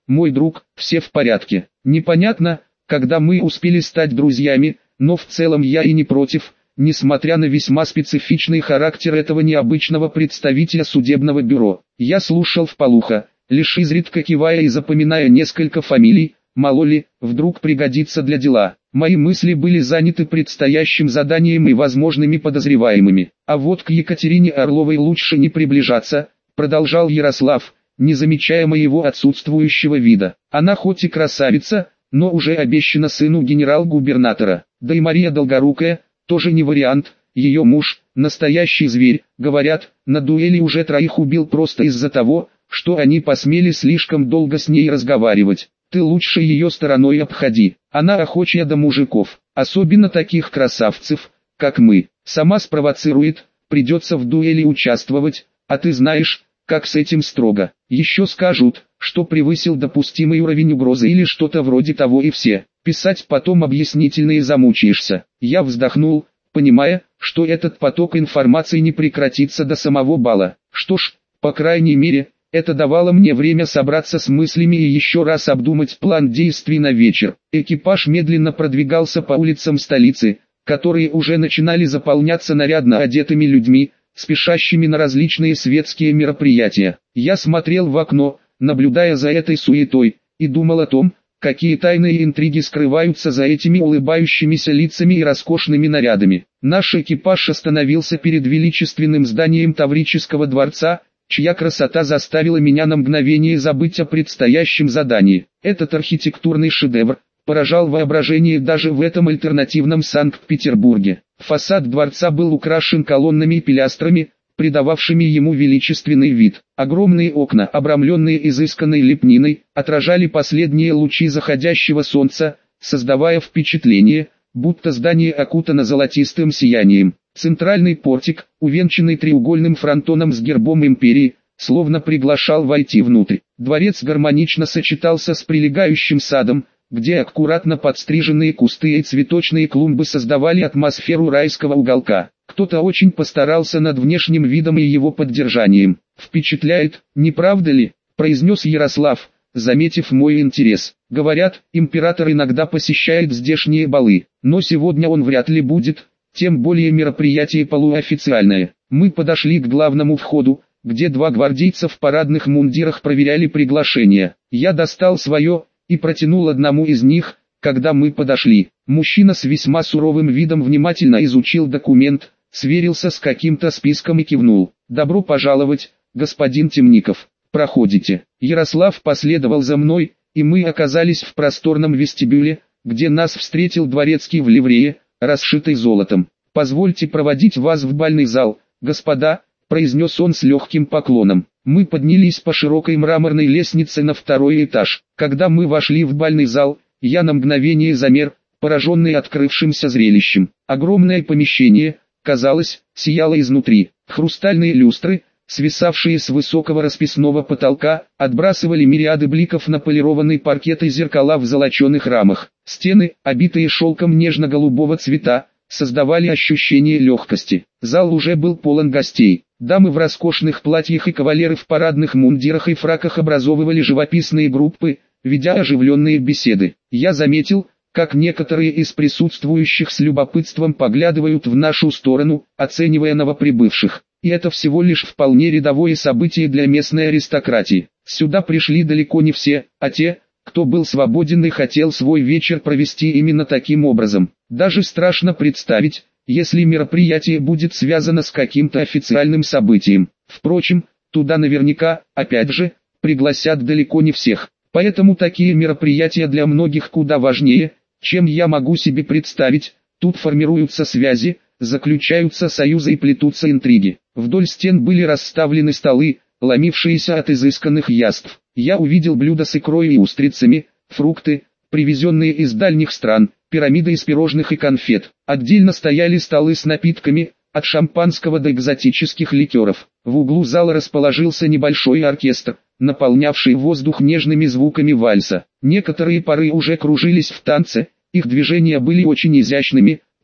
мой друг, все в порядке. Непонятно, когда мы успели стать друзьями, но в целом я и не против, несмотря на весьма специфичный характер этого необычного представителя судебного бюро. Я слушал вполуха, лишь изредка кивая и запоминая несколько фамилий, мало ли, вдруг пригодится для дела. Мои мысли были заняты предстоящим заданием и возможными подозреваемыми. А вот к Екатерине Орловой лучше не приближаться, продолжал Ярослав, не замечая моего отсутствующего вида. Она хоть и красавица, но уже обещана сыну генерал-губернатора. Да и Мария Долгорукая, тоже не вариант, ее муж, настоящий зверь, говорят, на дуэли уже троих убил просто из-за того, что они посмели слишком долго с ней разговаривать. Ты лучше ее стороной обходи, она охочая до мужиков, особенно таких красавцев, как мы. Сама спровоцирует, придется в дуэли участвовать, а ты знаешь, как с этим строго. Еще скажут, что превысил допустимый уровень угрозы или что-то вроде того, и все. Писать потом объяснительные замучаешься. Я вздохнул, понимая, что этот поток информации не прекратится до самого бала. Что ж, по крайней мере, это давало мне время собраться с мыслями и еще раз обдумать план действий на вечер. Экипаж медленно продвигался по улицам столицы, которые уже начинали заполняться нарядно одетыми людьми, спешащими на различные светские мероприятия. Я смотрел в окно, наблюдая за этой суетой, и думал о том, какие тайные интриги скрываются за этими улыбающимися лицами и роскошными нарядами. Наш экипаж остановился перед величественным зданием Таврического дворца, чья красота заставила меня на мгновение забыть о предстоящем задании. Этот архитектурный шедевр поражал воображение даже в этом альтернативном Санкт-Петербурге. Фасад дворца был украшен колоннами и пилястрами, придававшими ему величественный вид. Огромные окна, обрамленные изысканной лепниной, отражали последние лучи заходящего солнца, создавая впечатление, будто здание окутано золотистым сиянием. Центральный портик, увенчанный треугольным фронтоном с гербом империи, словно приглашал войти внутрь. Дворец гармонично сочетался с прилегающим садом, где аккуратно подстриженные кусты и цветочные клумбы создавали атмосферу райского уголка. Кто-то очень постарался над внешним видом и его поддержанием. «Впечатляет, не правда ли?» – произнес Ярослав, заметив мой интерес. «Говорят, император иногда посещает здешние балы, но сегодня он вряд ли будет, тем более мероприятие полуофициальное». Мы подошли к главному входу, где два гвардейца в парадных мундирах проверяли приглашение. Я достал свое и протянул одному из них, когда мы подошли. Мужчина с весьма суровым видом внимательно изучил документ, сверился с каким-то списком и кивнул. «Добро пожаловать, господин Темников. Проходите». Ярослав последовал за мной, и мы оказались в просторном вестибюле, где нас встретил дворецкий в ливрее, расшитый золотом. «Позвольте проводить вас в бальный зал, господа», — произнес он с легким поклоном. Мы поднялись по широкой мраморной лестнице на второй этаж. Когда мы вошли в бальный зал, я на мгновение замер, пораженный открывшимся зрелищем. Огромное помещение, казалось, сияло изнутри. Хрустальные люстры, свисавшие с высокого расписного потолка, отбрасывали мириады бликов на полированный паркет и зеркала в золоченых рамах. Стены, обитые шелком нежно-голубого цвета, создавали ощущение легкости. Зал уже был полон гостей. Дамы в роскошных платьях и кавалеры в парадных мундирах и фраках образовывали живописные группы, ведя оживленные беседы. Я заметил, как некоторые из присутствующих с любопытством поглядывают в нашу сторону, оценивая новоприбывших. И это всего лишь вполне рядовое событие для местной аристократии. Сюда пришли далеко не все, а те, кто был свободен и хотел свой вечер провести именно таким образом. Даже страшно представить, если мероприятие будет связано с каким-то официальным событием. Впрочем, туда наверняка, опять же, пригласят далеко не всех. Поэтому такие мероприятия для многих куда важнее, чем я могу себе представить. Тут формируются связи, заключаются союзы и плетутся интриги. Вдоль стен были расставлены столы, ломившиеся от изысканных яств. Я увидел блюда с икрой и устрицами, фрукты, привезенные из дальних стран, пирамиды из пирожных и конфет. Отдельно стояли столы с напитками, от шампанского до экзотических ликеров. В углу зала расположился небольшой оркестр, наполнявший воздух нежными звуками вальса. Некоторые пары уже кружились в танце, их движения были очень изящными,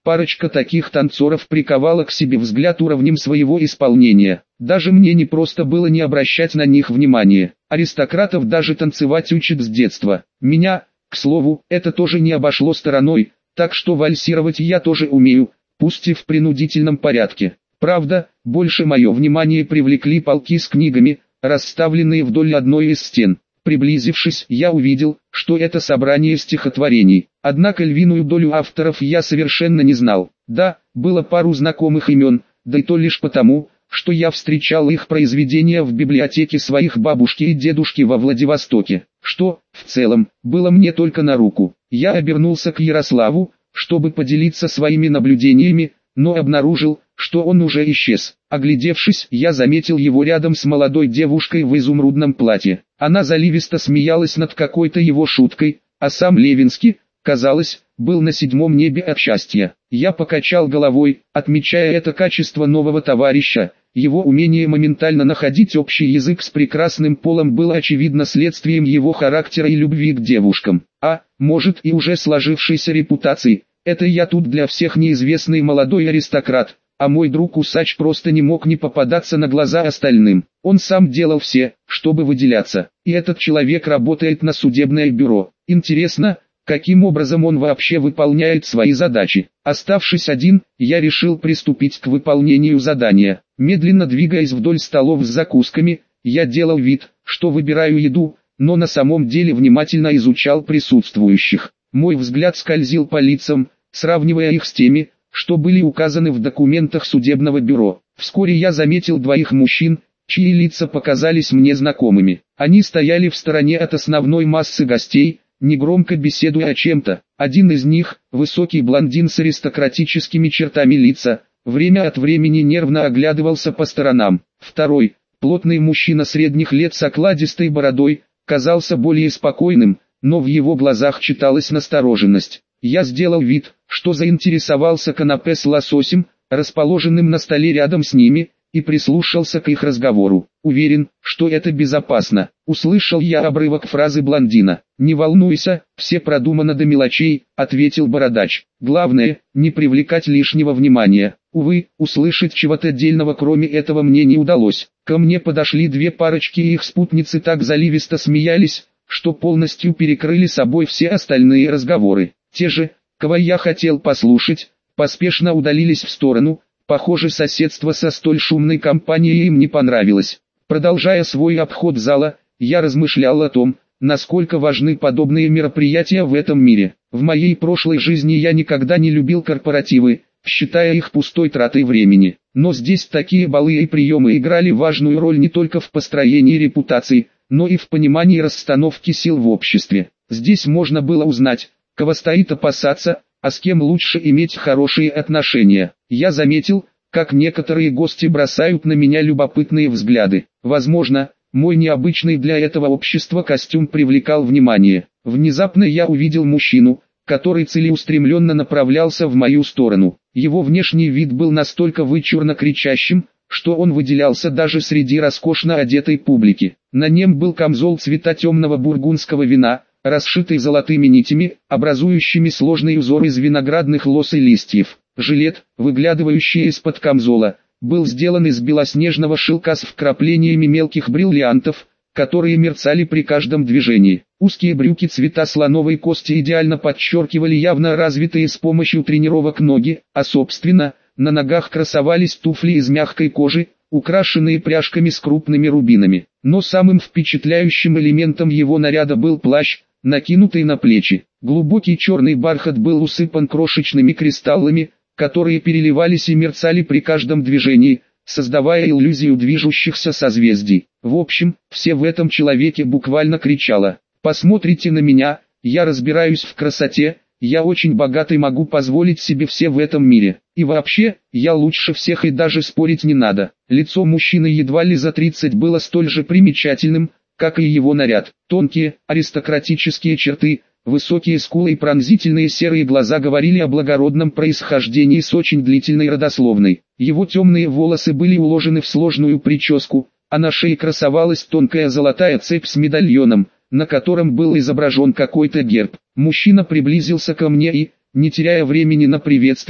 Парочка таких танцоров приковала к себе взгляд уровнем своего исполнения. Даже мне не просто было не обращать на них внимания. Аристократов даже танцевать учат с детства. Меня, к слову, это тоже не обошло стороной, так что вальсировать я тоже умею, пусть и в принудительном порядке. Правда, больше мое внимание привлекли полки с книгами, расставленные вдоль одной из стен. Приблизившись, я увидел, что это собрание стихотворений. Однако львиную долю авторов я совершенно не знал. Да, было пару знакомых имен, да и то лишь потому, что я встречал их произведения в библиотеке своих бабушки и дедушки во Владивостоке, что, в целом, было мне только на руку. Я обернулся к Ярославу, чтобы поделиться своими наблюдениями, но обнаружил, что он уже исчез. Оглядевшись, я заметил его рядом с молодой девушкой в изумрудном платье. Она заливисто смеялась над какой-то его шуткой, а сам Левинский, казалось, был на седьмом небе от счастья. Я покачал головой, отмечая это качество нового товарища. Его умение моментально находить общий язык с прекрасным полом было очевидно следствием его характера и любви к девушкам. А, может, и уже сложившейся репутации. Это я тут для всех неизвестный молодой аристократ, а мой друг-усач просто не мог не попадаться на глаза остальным. Он сам делал все, чтобы выделяться, и этот человек работает на судебное бюро. Интересно, каким образом он вообще выполняет свои задачи? Оставшись один, я решил приступить к выполнению задания. Медленно двигаясь вдоль столов с закусками, я делал вид, что выбираю еду, но на самом деле внимательно изучал присутствующих. Мой взгляд скользил по лицам, сравнивая их с теми, что были указаны в документах судебного бюро. Вскоре я заметил двоих мужчин, чьи лица показались мне знакомыми. Они стояли в стороне от основной массы гостей, негромко беседуя о чем-то. Один из них, высокий блондин с аристократическими чертами лица, время от времени нервно оглядывался по сторонам. Второй, плотный мужчина средних лет с окладистой бородой, казался более спокойным, но в его глазах читалась настороженность. Я сделал вид, что заинтересовался канапе с лососем, расположенным на столе рядом с ними, и прислушался к их разговору. Уверен, что это безопасно. Услышал я обрывок фразы блондина. «Не волнуйся, все продумано до мелочей», — ответил бородач. «Главное, не привлекать лишнего внимания». Увы, услышать чего-то отдельного кроме этого мне не удалось. Ко мне подошли две парочки и их спутницы так заливисто смеялись, что полностью перекрыли собой все остальные разговоры. Те же, кого я хотел послушать, поспешно удалились в сторону. Похоже, соседство со столь шумной компанией им не понравилось. Продолжая свой обход зала, я размышлял о том, насколько важны подобные мероприятия в этом мире. В моей прошлой жизни я никогда не любил корпоративы, считая их пустой тратой времени. Но здесь такие балы и приемы играли важную роль не только в построении репутации, но и в понимании расстановки сил в обществе. Здесь можно было узнать, кого стоит опасаться, а с кем лучше иметь хорошие отношения. Я заметил, как некоторые гости бросают на меня любопытные взгляды. Возможно, мой необычный для этого общества костюм привлекал внимание. Внезапно я увидел мужчину, который целеустремленно направлялся в мою сторону. Его внешний вид был настолько вычурно кричащим, что он выделялся даже среди роскошно одетой публики. На нем был камзол цвета темного бургундского вина, расшитый золотыми нитями, образующими сложный узор из виноградных лоз и листьев. Жилет, выглядывающий из-под камзола, был сделан из белоснежного шелка с вкраплениями мелких бриллиантов, которые мерцали при каждом движении. Узкие брюки цвета слоновой кости идеально подчеркивали явно развитые с помощью тренировок ноги, а собственно, на ногах красовались туфли из мягкой кожи, украшенные пряжками с крупными рубинами. Но самым впечатляющим элементом его наряда был плащ, накинутый на плечи. Глубокий черный бархат был усыпан крошечными кристаллами, которые переливались и мерцали при каждом движении, создавая иллюзию движущихся созвездий. В общем, все в этом человеке буквально кричало: «Посмотрите на меня, я разбираюсь в красоте, я очень богатый, могу позволить себе все в этом мире. И вообще, я лучше всех и даже спорить не надо». Лицо мужчины едва ли за тридцать было столь же примечательным, как и его наряд. Тонкие, аристократические черты, высокие скулы и пронзительные серые глаза говорили о благородном происхождении с очень длительной родословной. Его темные волосы были уложены в сложную прическу, а на шее красовалась тонкая золотая цепь с медальоном, на котором был изображен какой-то герб. Мужчина приблизился ко мне и, не теряя времени на приветствие,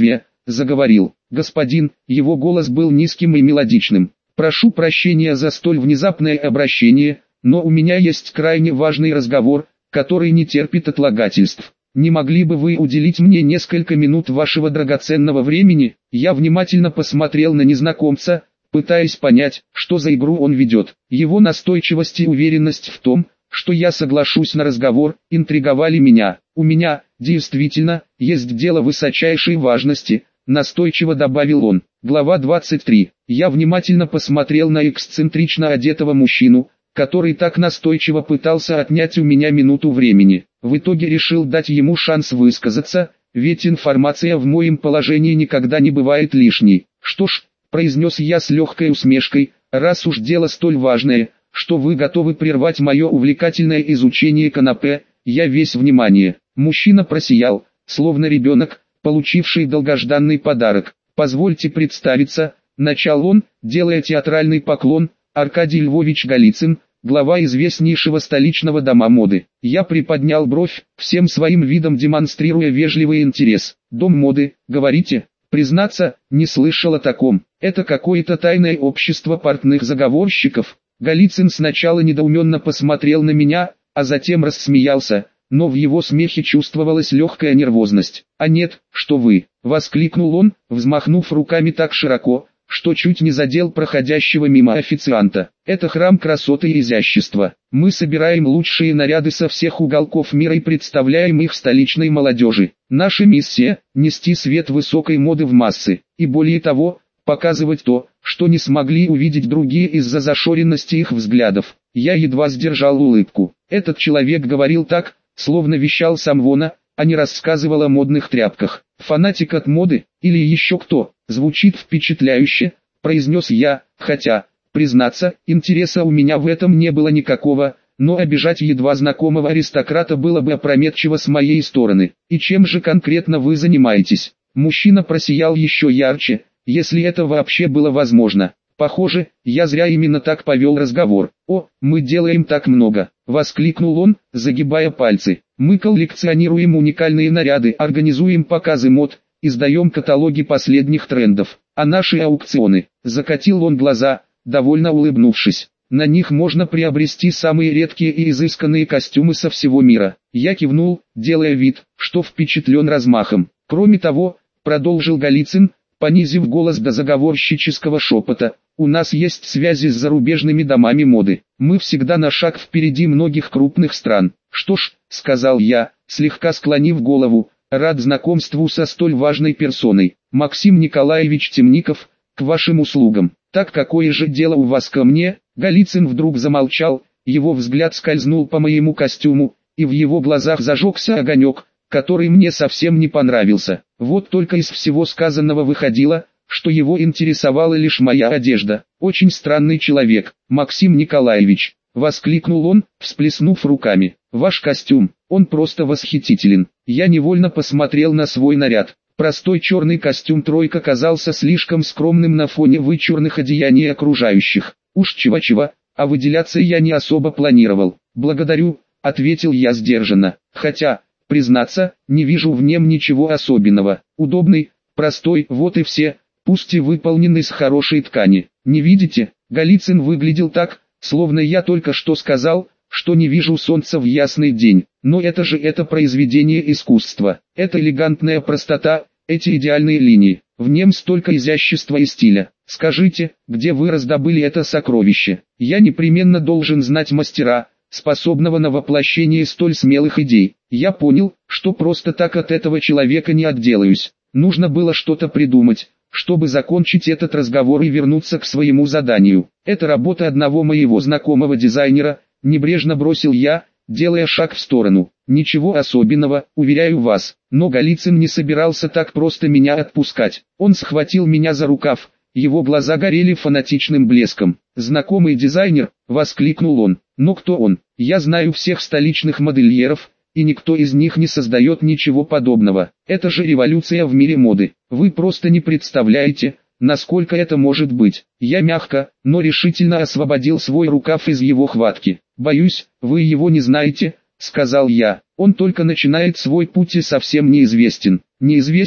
заговорил. «Господин», его голос был низким и мелодичным. «Прошу прощения за столь внезапное обращение, но у меня есть крайне важный разговор, который не терпит отлагательств. Не могли бы вы уделить мне несколько минут вашего драгоценного времени?» Я внимательно посмотрел на незнакомца, пытаясь понять, что за игру он ведет. Его настойчивость и уверенность в том, что я соглашусь на разговор, интриговали меня. «У меня, действительно, есть дело высочайшей важности», настойчиво добавил он. Глава двадцать три. Я внимательно посмотрел на эксцентрично одетого мужчину, который так настойчиво пытался отнять у меня минуту времени. В итоге решил дать ему шанс высказаться, ведь информация в моем положении никогда не бывает лишней. «Что ж», произнес я с легкой усмешкой, «раз уж дело столь важное, что вы готовы прервать мое увлекательное изучение канапе, я весь внимание». Мужчина просиял, словно ребенок, получивший долгожданный подарок. «Позвольте представиться», начал он, делая театральный поклон, «Аркадий Львович Голицын, глава известнейшего столичного дома моды». Я приподнял бровь, всем своим видом демонстрируя вежливый интерес. «Дом моды, говорите?» Признаться, не слышал о таком. Это какое-то тайное общество портных заговорщиков. Голицын сначала недоуменно посмотрел на меня, а затем рассмеялся, но в его смехе чувствовалась легкая нервозность. «А нет, что вы!» — воскликнул он, взмахнув руками так широко, что чуть не задел проходящего мимо официанта. «Это храм красоты и изящества. Мы собираем лучшие наряды со всех уголков мира и представляем их столичной молодежи. Наша миссия – нести свет высокой моды в массы, и более того, показывать то, что не смогли увидеть другие из-за зашоренности их взглядов». Я едва сдержал улыбку. Этот человек говорил так, словно вещал сам Вона, а не рассказывал о модных тряпках. «Фанатик от моды, или еще кто?» «Звучит впечатляюще», — произнес я, хотя, признаться, интереса у меня в этом не было никакого, но обижать едва знакомого аристократа было бы опрометчиво с моей стороны. «И чем же конкретно вы занимаетесь?» Мужчина просиял еще ярче, если это вообще было возможно. Похоже, я зря именно так повел разговор. «О, мы делаем так много!» — воскликнул он, загибая пальцы. «Мы коллекционируем уникальные наряды, организуем показы мод, издаем каталоги последних трендов, а наши аукционы», — закатил он глаза, довольно улыбнувшись. «На них можно приобрести самые редкие и изысканные костюмы со всего мира». Я кивнул, делая вид, что впечатлен размахом. «Кроме того», — продолжил Голицын, понизив голос до заговорщического шепота, «у нас есть связи с зарубежными домами моды. Мы всегда на шаг впереди многих крупных стран». «Что ж», — сказал я, слегка склонив голову, «рад знакомству со столь важной персоной. Максим Николаевич Темников, к вашим услугам». «Так какое же дело у вас ко мне?» Голицын вдруг замолчал, его взгляд скользнул по моему костюму, и в его глазах зажегся огонек, который мне совсем не понравился. Вот только из всего сказанного выходило, что его интересовала лишь моя одежда. «Очень странный человек, Максим Николаевич», — воскликнул он, всплеснув руками. «Ваш костюм, он просто восхитителен». Я невольно посмотрел на свой наряд. Простой черный костюм «тройка» казался слишком скромным на фоне вычурных одеяний окружающих. Уж чего-чего, а выделяться я не особо планировал. «Благодарю», — ответил я сдержанно, хотя, признаться, не вижу в нем ничего особенного. Удобный, простой, вот и все, пусть и выполнен из хорошей ткани. Не видите? Голицын выглядел так, словно я только что сказал, что не вижу солнца в ясный день. Но это же это произведение искусства. Это элегантная простота, эти идеальные линии. В нем столько изящества и стиля. Скажите, где вы раздобыли это сокровище? Я непременно должен знать мастера, способного на воплощение столь смелых идей. Я понял, что просто так от этого человека не отделаюсь. Нужно было что-то придумать, чтобы закончить этот разговор и вернуться к своему заданию. Это работа одного моего знакомого дизайнера, небрежно бросил я, делая шаг в сторону. Ничего особенного, уверяю вас. Но Голицын не собирался так просто меня отпускать. Он схватил меня за рукав, его глаза горели фанатичным блеском. «Знакомый дизайнер», — воскликнул он. «Но кто он? Я знаю всех столичных модельеров, и никто из них не создает ничего подобного. Это же революция в мире моды. Вы просто не представляете, насколько это может быть». Я мягко, но решительно освободил свой рукав из его хватки. «Боюсь, вы его не знаете», — сказал я. «Он только начинает свой путь и совсем неизвестен». «Неизвестен»,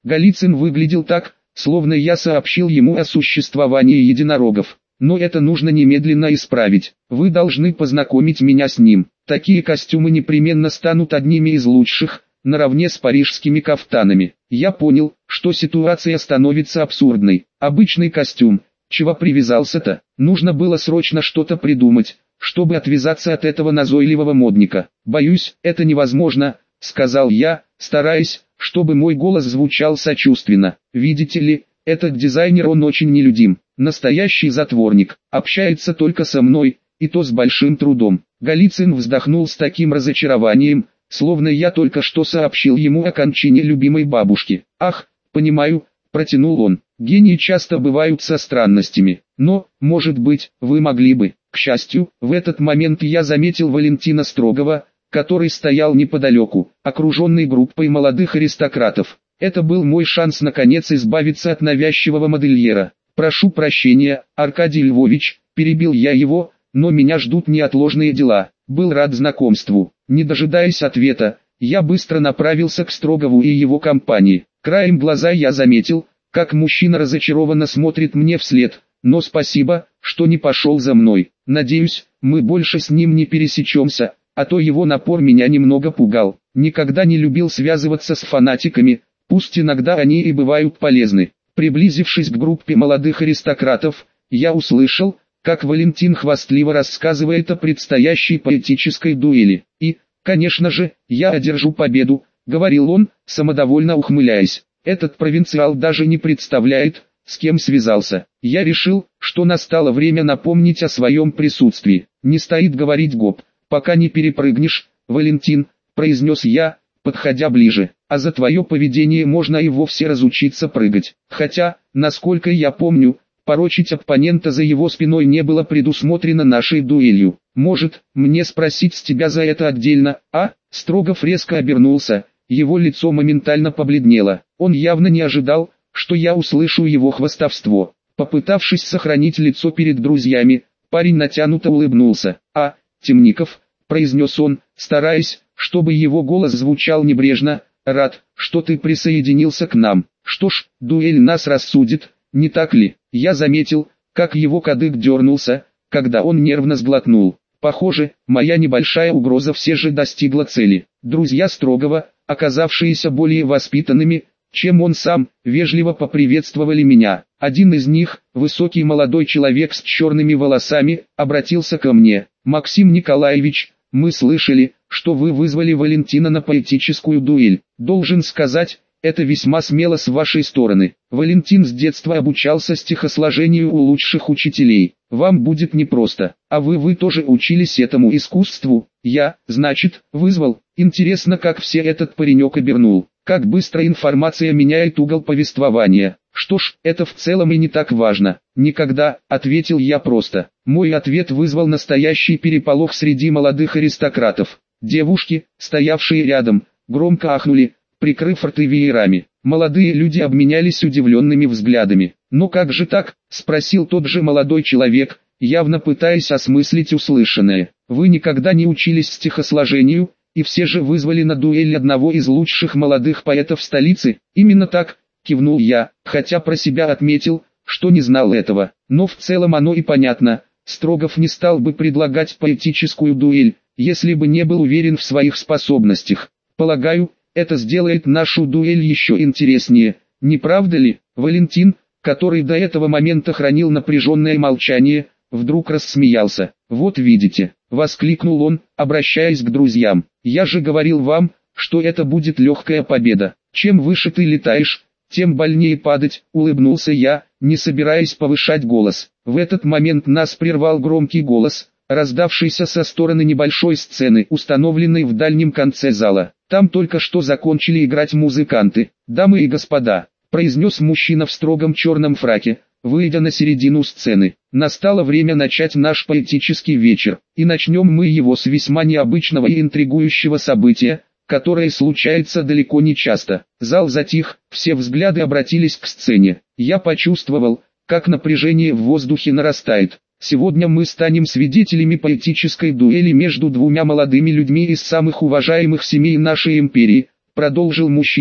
Голицын выглядел так, словно я сообщил ему о существовании единорогов. Но это нужно немедленно исправить. Вы должны познакомить меня с ним. Такие костюмы непременно станут одними из лучших, наравне с парижскими кафтанами. Я понял, что ситуация становится абсурдной. Обычный костюм. Чего привязался-то? Нужно было срочно что-то придумать, чтобы отвязаться от этого назойливого модника. «Боюсь, это невозможно», — сказал я, стараясь, чтобы мой голос звучал сочувственно. «Видите ли, этот дизайнер, он очень нелюдим, настоящий затворник, общается только со мной, и то с большим трудом». Голицын вздохнул с таким разочарованием, словно я только что сообщил ему о кончине любимой бабушки. «Ах, понимаю», — протянул он, — «гении часто бывают со странностями, но, может быть, вы могли бы». К счастью, в этот момент я заметил Валентина Строгова, который стоял неподалеку, окруженный группой молодых аристократов. Это был мой шанс наконец избавиться от навязчивого модельера. «Прошу прощения, Аркадий Львович», — перебил я его, — «но меня ждут неотложные дела». Был рад знакомству. Не дожидаясь ответа, я быстро направился к Строгову и его компании. Краем глаза я заметил, как мужчина разочарованно смотрит мне вслед, но спасибо, что не пошел за мной. Надеюсь, мы больше с ним не пересечемся, а то его напор меня немного пугал. Никогда не любил связываться с фанатиками, пусть иногда они и бывают полезны. Приблизившись к группе молодых аристократов, я услышал, как Валентин хвастливо рассказывает о предстоящей поэтической дуэли. «И, конечно же, я одержу победу», — говорил он, самодовольно ухмыляясь. «Этот провинциал даже не представляет, с кем связался». Я решил, что настало время напомнить о своем присутствии. «Не стоит говорить гоп, пока не перепрыгнешь, Валентин», — произнес я, подходя ближе. «А за твое поведение можно и вовсе разучиться прыгать. Хотя, насколько я помню, порочить оппонента за его спиной не было предусмотрено нашей дуэлью. Может, мне спросить с тебя за это отдельно, а?» Строгов резко обернулся, его лицо моментально побледнело. Он явно не ожидал, что я услышу его хвастовство. Попытавшись сохранить лицо перед друзьями, парень натянуто улыбнулся. «А, Темников», — произнес он, стараясь, чтобы его голос звучал небрежно, — «рад, что ты присоединился к нам. Что ж, дуэль нас рассудит, не так ли?» Я заметил, как его кадык дернулся, когда он нервно сглотнул. Похоже, моя небольшая угроза все же достигла цели. Друзья Строгова, оказавшиеся более воспитанными, чем он сам, вежливо поприветствовали меня. Один из них, высокий молодой человек с черными волосами, обратился ко мне. «Максим Николаевич, мы слышали, что вы вызвали Валентина на поэтическую дуэль. Должен сказать, это весьма смело с вашей стороны. Валентин с детства обучался стихосложению у лучших учителей. Вам будет непросто. А вы вы тоже учились этому искусству?» «Я, значит, вызвал. Интересно, как все этот паренек обернул. Как быстро информация меняет угол повествования. Что ж, это в целом и не так важно». «Никогда», — ответил я просто. Мой ответ вызвал настоящий переполох среди молодых аристократов. Девушки, стоявшие рядом, громко ахнули, прикрыв рты веерами. Молодые люди обменялись удивленными взглядами. «Но как же так?» — спросил тот же молодой человек, явно пытаясь осмыслить услышанное. «Вы никогда не учились стихосложению, и все же вызвали на дуэль одного из лучших молодых поэтов столицы?» «Именно так», — кивнул я, хотя про себя отметил, что не знал этого. Но в целом оно и понятно. Строгов не стал бы предлагать поэтическую дуэль, если бы не был уверен в своих способностях. Полагаю, это сделает нашу дуэль еще интереснее, не правда ли?» Валентин, который до этого момента хранил напряженное молчание, вдруг рассмеялся. «Вот видите», — воскликнул он, обращаясь к друзьям, — «я же говорил вам, что это будет легкая победа. Чем выше ты летаешь, тем больнее падать», — улыбнулся я, не собираясь повышать голос. В этот момент нас прервал громкий голос, раздавшийся со стороны небольшой сцены, установленной в дальнем конце зала. «Там только что закончили играть музыканты. Дамы и господа», — произнес мужчина в строгом черном фраке, выйдя на середину сцены. «Настало время начать наш поэтический вечер, и начнем мы его с весьма необычного и интригующего события, которое случается далеко не часто». Зал затих, все взгляды обратились к сцене. Я почувствовал, как напряжение в воздухе нарастает. «Сегодня мы станем свидетелями поэтической дуэли между двумя молодыми людьми из самых уважаемых семей нашей империи», — продолжил мужчина,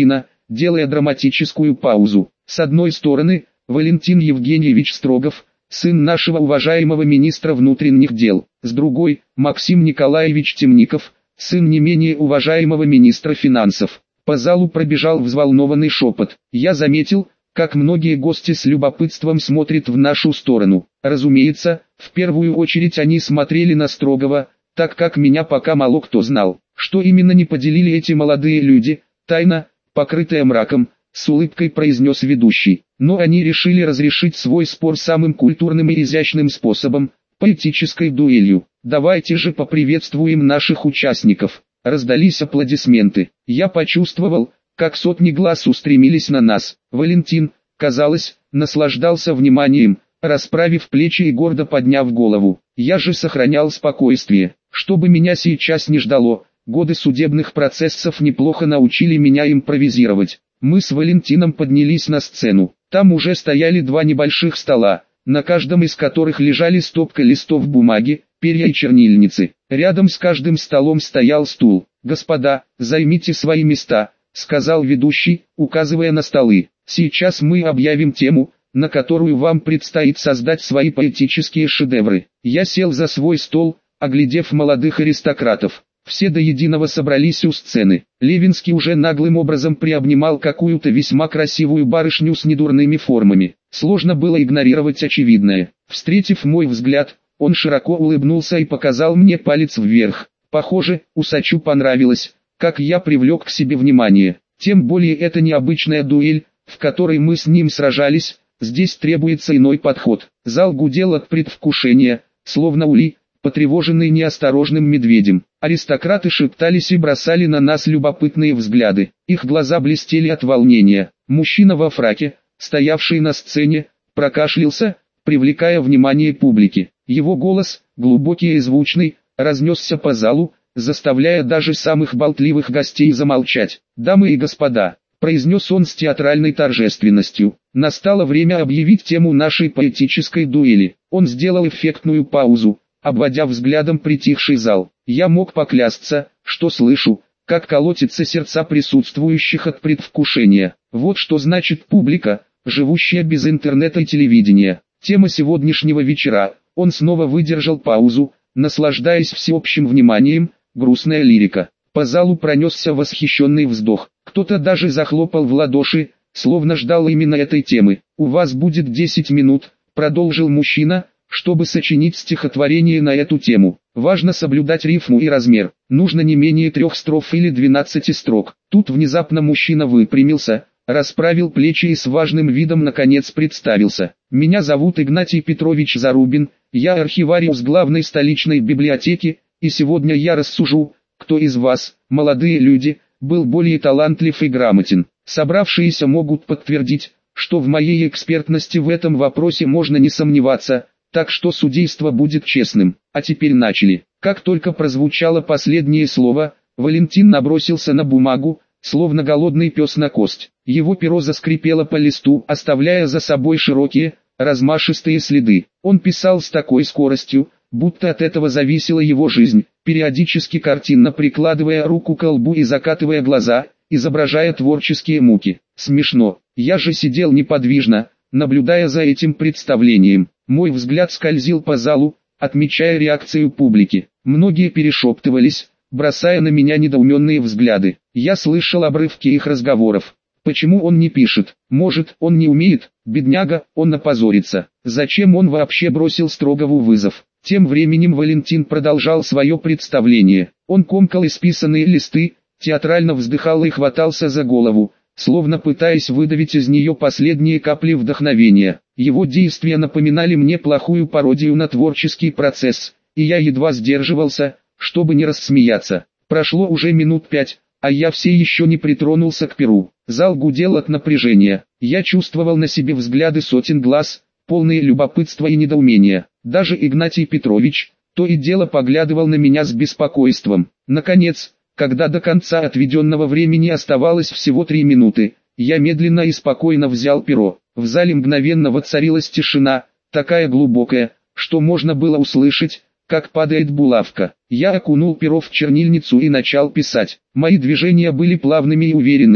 делая драматическую паузу. С одной стороны, Валентин Евгеньевич Строгов, сын нашего уважаемого министра внутренних дел. С другой, Максим Николаевич Темников, сын не менее уважаемого министра финансов. По залу пробежал взволнованный шепот. Я заметил, как многие гости с любопытством смотрят в нашу сторону. Разумеется, в первую очередь они смотрели на Строгова, так как меня пока мало кто знал. Что именно не поделили эти молодые люди, тайна, покрытая мраком, с улыбкой произнес ведущий. Но они решили разрешить свой спор самым культурным и изящным способом, поэтической дуэлью. Давайте же поприветствуем наших участников. Раздались аплодисменты. Я почувствовал, как сотни глаз устремились на нас. Валентин, казалось, наслаждался вниманием, расправив плечи и гордо подняв голову. Я же сохранял спокойствие. Что бы меня сейчас не ждало, годы судебных процессов неплохо научили меня импровизировать. Мы с Валентином поднялись на сцену. Там уже стояли два небольших стола, на каждом из которых лежали стопка листов бумаги, перья и чернильницы. Рядом с каждым столом стоял стул. «Господа, займите свои места», — сказал ведущий, указывая на столы. «Сейчас мы объявим тему, на которую вам предстоит создать свои поэтические шедевры». Я сел за свой стол, оглядев молодых аристократов. Все до единого собрались у сцены. Левинский уже наглым образом приобнимал какую-то весьма красивую барышню с недурными формами. Сложно было игнорировать очевидное. Встретив мой взгляд, он широко улыбнулся и показал мне палец вверх. Похоже, усачу понравилось, как я привлек к себе внимание. Тем более это необычная дуэль, в которой мы с ним сражались, здесь требуется иной подход. Зал гудел от предвкушения, словно улей, потревоженный неосторожным медведем. Аристократы шептались и бросали на нас любопытные взгляды. Их глаза блестели от волнения. Мужчина во фраке, стоявший на сцене, прокашлялся, привлекая внимание публики. Его голос, глубокий и звучный, разнесся по залу, заставляя даже самых болтливых гостей замолчать. «Дамы и господа», — произнес он с театральной торжественностью, — «настало время объявить тему нашей поэтической дуэли». Он сделал эффектную паузу, обводя взглядом притихший зал. Я мог поклясться, что слышу, как колотятся сердца присутствующих от предвкушения. Вот что значит публика, живущая без интернета и телевидения. Тема сегодняшнего вечера. Он снова выдержал паузу, наслаждаясь всеобщим вниманием, грустная лирика. По залу пронесся восхищенный вздох. Кто-то даже захлопал в ладоши, словно ждал именно этой темы. «У вас будет десять минут», — продолжил мужчина, чтобы сочинить стихотворение на эту тему. Важно соблюдать рифму и размер. Нужно не менее трех строф или двенадцати строк. Тут внезапно мужчина выпрямился, расправил плечи и с важным видом наконец представился. «Меня зовут Игнатий Петрович Зарубин, я архивариус главной столичной библиотеки, и сегодня я рассужу, кто из вас, молодые люди, был более талантлив и грамотен. Собравшиеся могут подтвердить, что в моей экспертности в этом вопросе можно не сомневаться, так что судейство будет честным. А теперь начали». Как только прозвучало последнее слово, Валентин набросился на бумагу, словно голодный пес на кость. Его перо заскрипело по листу, оставляя за собой широкие, размашистые следы. Он писал с такой скоростью, будто от этого зависела его жизнь, периодически картинно прикладывая руку к лбу и закатывая глаза, изображая творческие муки. Смешно. Я же сидел неподвижно, наблюдая за этим представлением. Мой взгляд скользил по залу, отмечая реакцию публики. Многие перешептывались, бросая на меня недоуменные взгляды. Я слышал обрывки их разговоров. Почему он не пишет? Может, он не умеет? Бедняга, он опозорится. Зачем он вообще бросил Строгову вызов? Тем временем Валентин продолжал свое представление. Он комкал исписанные листы, театрально вздыхал и хватался за голову, словно пытаясь выдавить из нее последние капли вдохновения. Его действия напоминали мне плохую пародию на творческий процесс, и я едва сдерживался, чтобы не рассмеяться. Прошло уже минут пять, а я все еще не притронулся к перу. Зал гудел от напряжения. Я чувствовал на себе взгляды сотен глаз, полные любопытства и недоумения. Даже Игнатий Петрович, то и дело поглядывал на меня с беспокойством. Наконец, когда до конца отведенного времени оставалось всего три минуты, я медленно и спокойно взял перо. В зале мгновенно воцарилась тишина, такая глубокая, что можно было услышать, как падает булавка. Я окунул перо в чернильницу и начал писать. Мои движения были плавными и уверенными,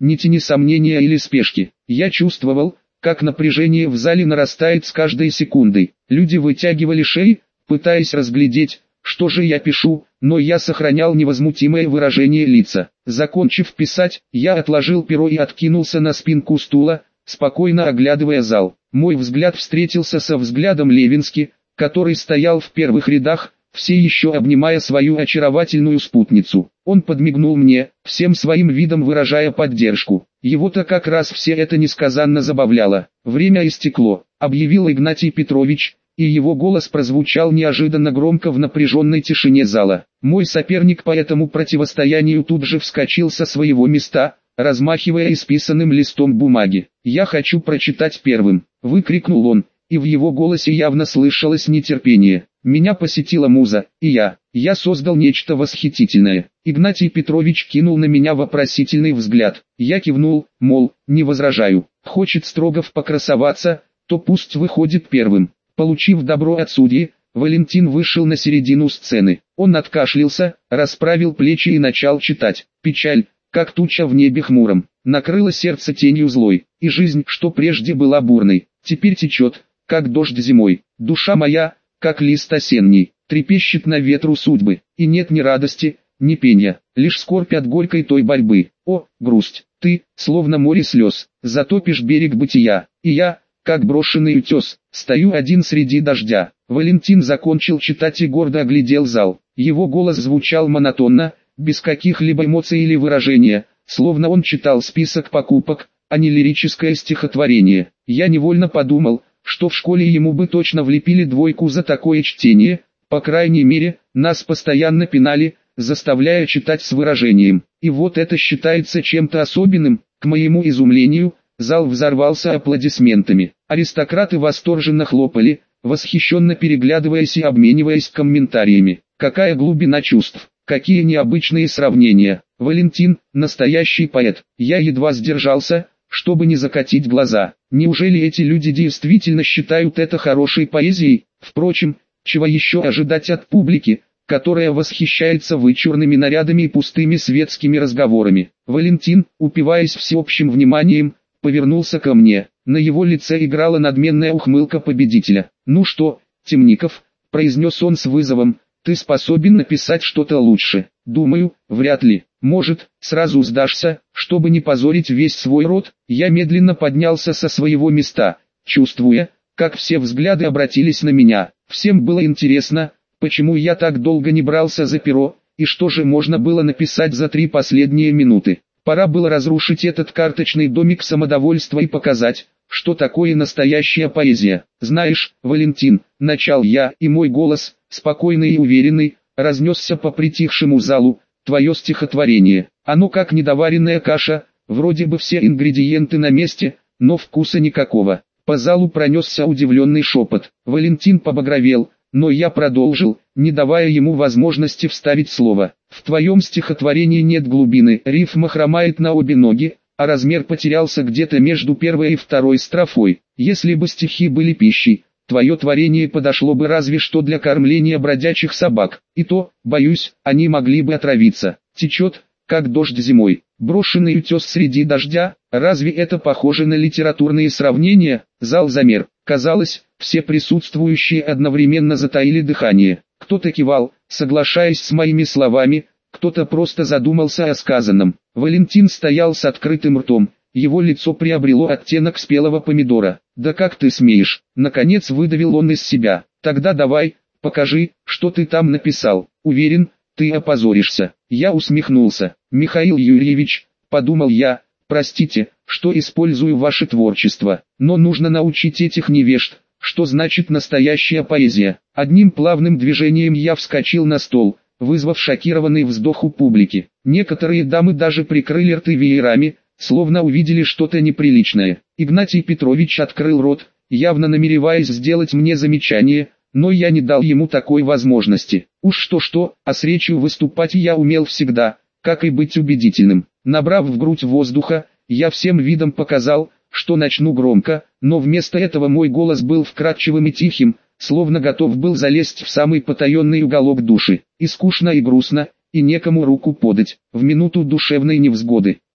ни тени сомнения или спешки. Я чувствовал, как напряжение в зале нарастает с каждой секундой. Люди вытягивали шеи, пытаясь разглядеть, что же я пишу, но я сохранял невозмутимое выражение лица. Закончив писать, я отложил перо и откинулся на спинку стула, спокойно оглядывая зал. Мой взгляд встретился со взглядом Левински, который стоял в первых рядах, все еще обнимая свою очаровательную спутницу. Он подмигнул мне, всем своим видом выражая поддержку. Его-то как раз все это несказанно забавляло. «Время истекло», — объявил Игнатий Петрович, и его голос прозвучал неожиданно громко в напряженной тишине зала. Мой соперник по этому противостоянию тут же вскочил со своего места, размахивая исписанным листом бумаги. «Я хочу прочитать первым», — выкрикнул он, и в его голосе явно слышалось нетерпение. Меня посетила муза, и я, я создал нечто восхитительное. Игнатий Петрович кинул на меня вопросительный взгляд. Я кивнул, мол, не возражаю. Хочет Строгов покрасоваться, то пусть выходит первым. Получив добро от судьи, Валентин вышел на середину сцены. Он откашлялся, расправил плечи и начал читать. Печаль, как туча в небе хмуром, накрыла сердце тенью злой, и жизнь, что прежде была бурной, теперь течет, как дождь зимой. Душа моя, как лист осенний, трепещет на ветру судьбы, и нет ни радости, ни пения, лишь скорбь от горькой той борьбы. О, грусть, ты, словно море слез, затопишь берег бытия, и я, как брошенный утес, стою один среди дождя. Валентин закончил читать и гордо оглядел зал. Его голос звучал монотонно, без каких-либо эмоций или выражения, словно он читал список покупок, а не лирическое стихотворение. Я невольно подумал, что в школе ему бы точно влепили двойку за такое чтение, по крайней мере, нас постоянно пинали, заставляя читать с выражением. И вот это считается чем-то особенным. К моему изумлению, зал взорвался аплодисментами. Аристократы восторженно хлопали, восхищенно переглядываясь и обмениваясь комментариями. Какая глубина чувств, какие необычные сравнения. Валентин, настоящий поэт. Я едва сдержался, чтобы не закатить глаза. Неужели эти люди действительно считают это хорошей поэзией? Впрочем, чего еще ожидать от публики, которая восхищается вычурными нарядами и пустыми светскими разговорами? Валентин, упиваясь всеобщим вниманием, повернулся ко мне. На его лице играла надменная ухмылка победителя. «Ну что, Темников», — произнес он с вызовом, — «ты способен написать что-то лучше?» «Думаю, вряд ли. Может, сразу сдашься, чтобы не позорить весь свой род?» Я медленно поднялся со своего места, чувствуя, как все взгляды обратились на меня. Всем было интересно, почему я так долго не брался за перо, и что же можно было написать за три последние минуты. Пора было разрушить этот карточный домик самодовольства и показать, что такое настоящая поэзия. «Знаешь, Валентин», — начал я, и мой голос, спокойный и уверенный, разнесся по притихшему залу, «твое стихотворение, оно как недоваренная каша, вроде бы все ингредиенты на месте, но вкуса никакого». По залу пронесся удивленный шепот. Валентин побагровел, но я продолжил, не давая ему возможности вставить слово. «В твоем стихотворении нет глубины, рифма хромает на обе ноги, а размер потерялся где-то между первой и второй строфой. Если бы стихи были пищей, твое творение подошло бы разве что для кормления бродячих собак, и то, боюсь, они могли бы отравиться. Течет, как дождь зимой, брошенный утес среди дождя, разве это похоже на литературные сравнения?» Зал замер. Казалось, все присутствующие одновременно затаили дыхание. Кто-то кивал, соглашаясь с моими словами, кто-то просто задумался о сказанном. Валентин стоял с открытым ртом, его лицо приобрело оттенок спелого помидора. «Да как ты смеешь?» Наконец выдавил он из себя. «Тогда давай, покажи, что ты там написал. Уверен, ты опозоришься». Я усмехнулся. «Михаил Юрьевич», — подумал я, — «простите, что использую ваше творчество, но нужно научить этих невежд, что значит настоящая поэзия». Одним плавным движением я вскочил на стол, вызвав шокированный вздох у публики. Некоторые дамы даже прикрыли рты веерами, словно увидели что-то неприличное. Игнатий Петрович открыл рот, явно намереваясь сделать мне замечание, но я не дал ему такой возможности. Уж что-что, а с речью выступать я умел всегда, как и быть убедительным. Набрав в грудь воздуха, я всем видом показал, что начну громко, но вместо этого мой голос был вкрадчивым и тихим, словно готов был залезть в самый потаенный уголок души. И скучно, и грустно, и некому руку подать, в минуту душевной невзгоды.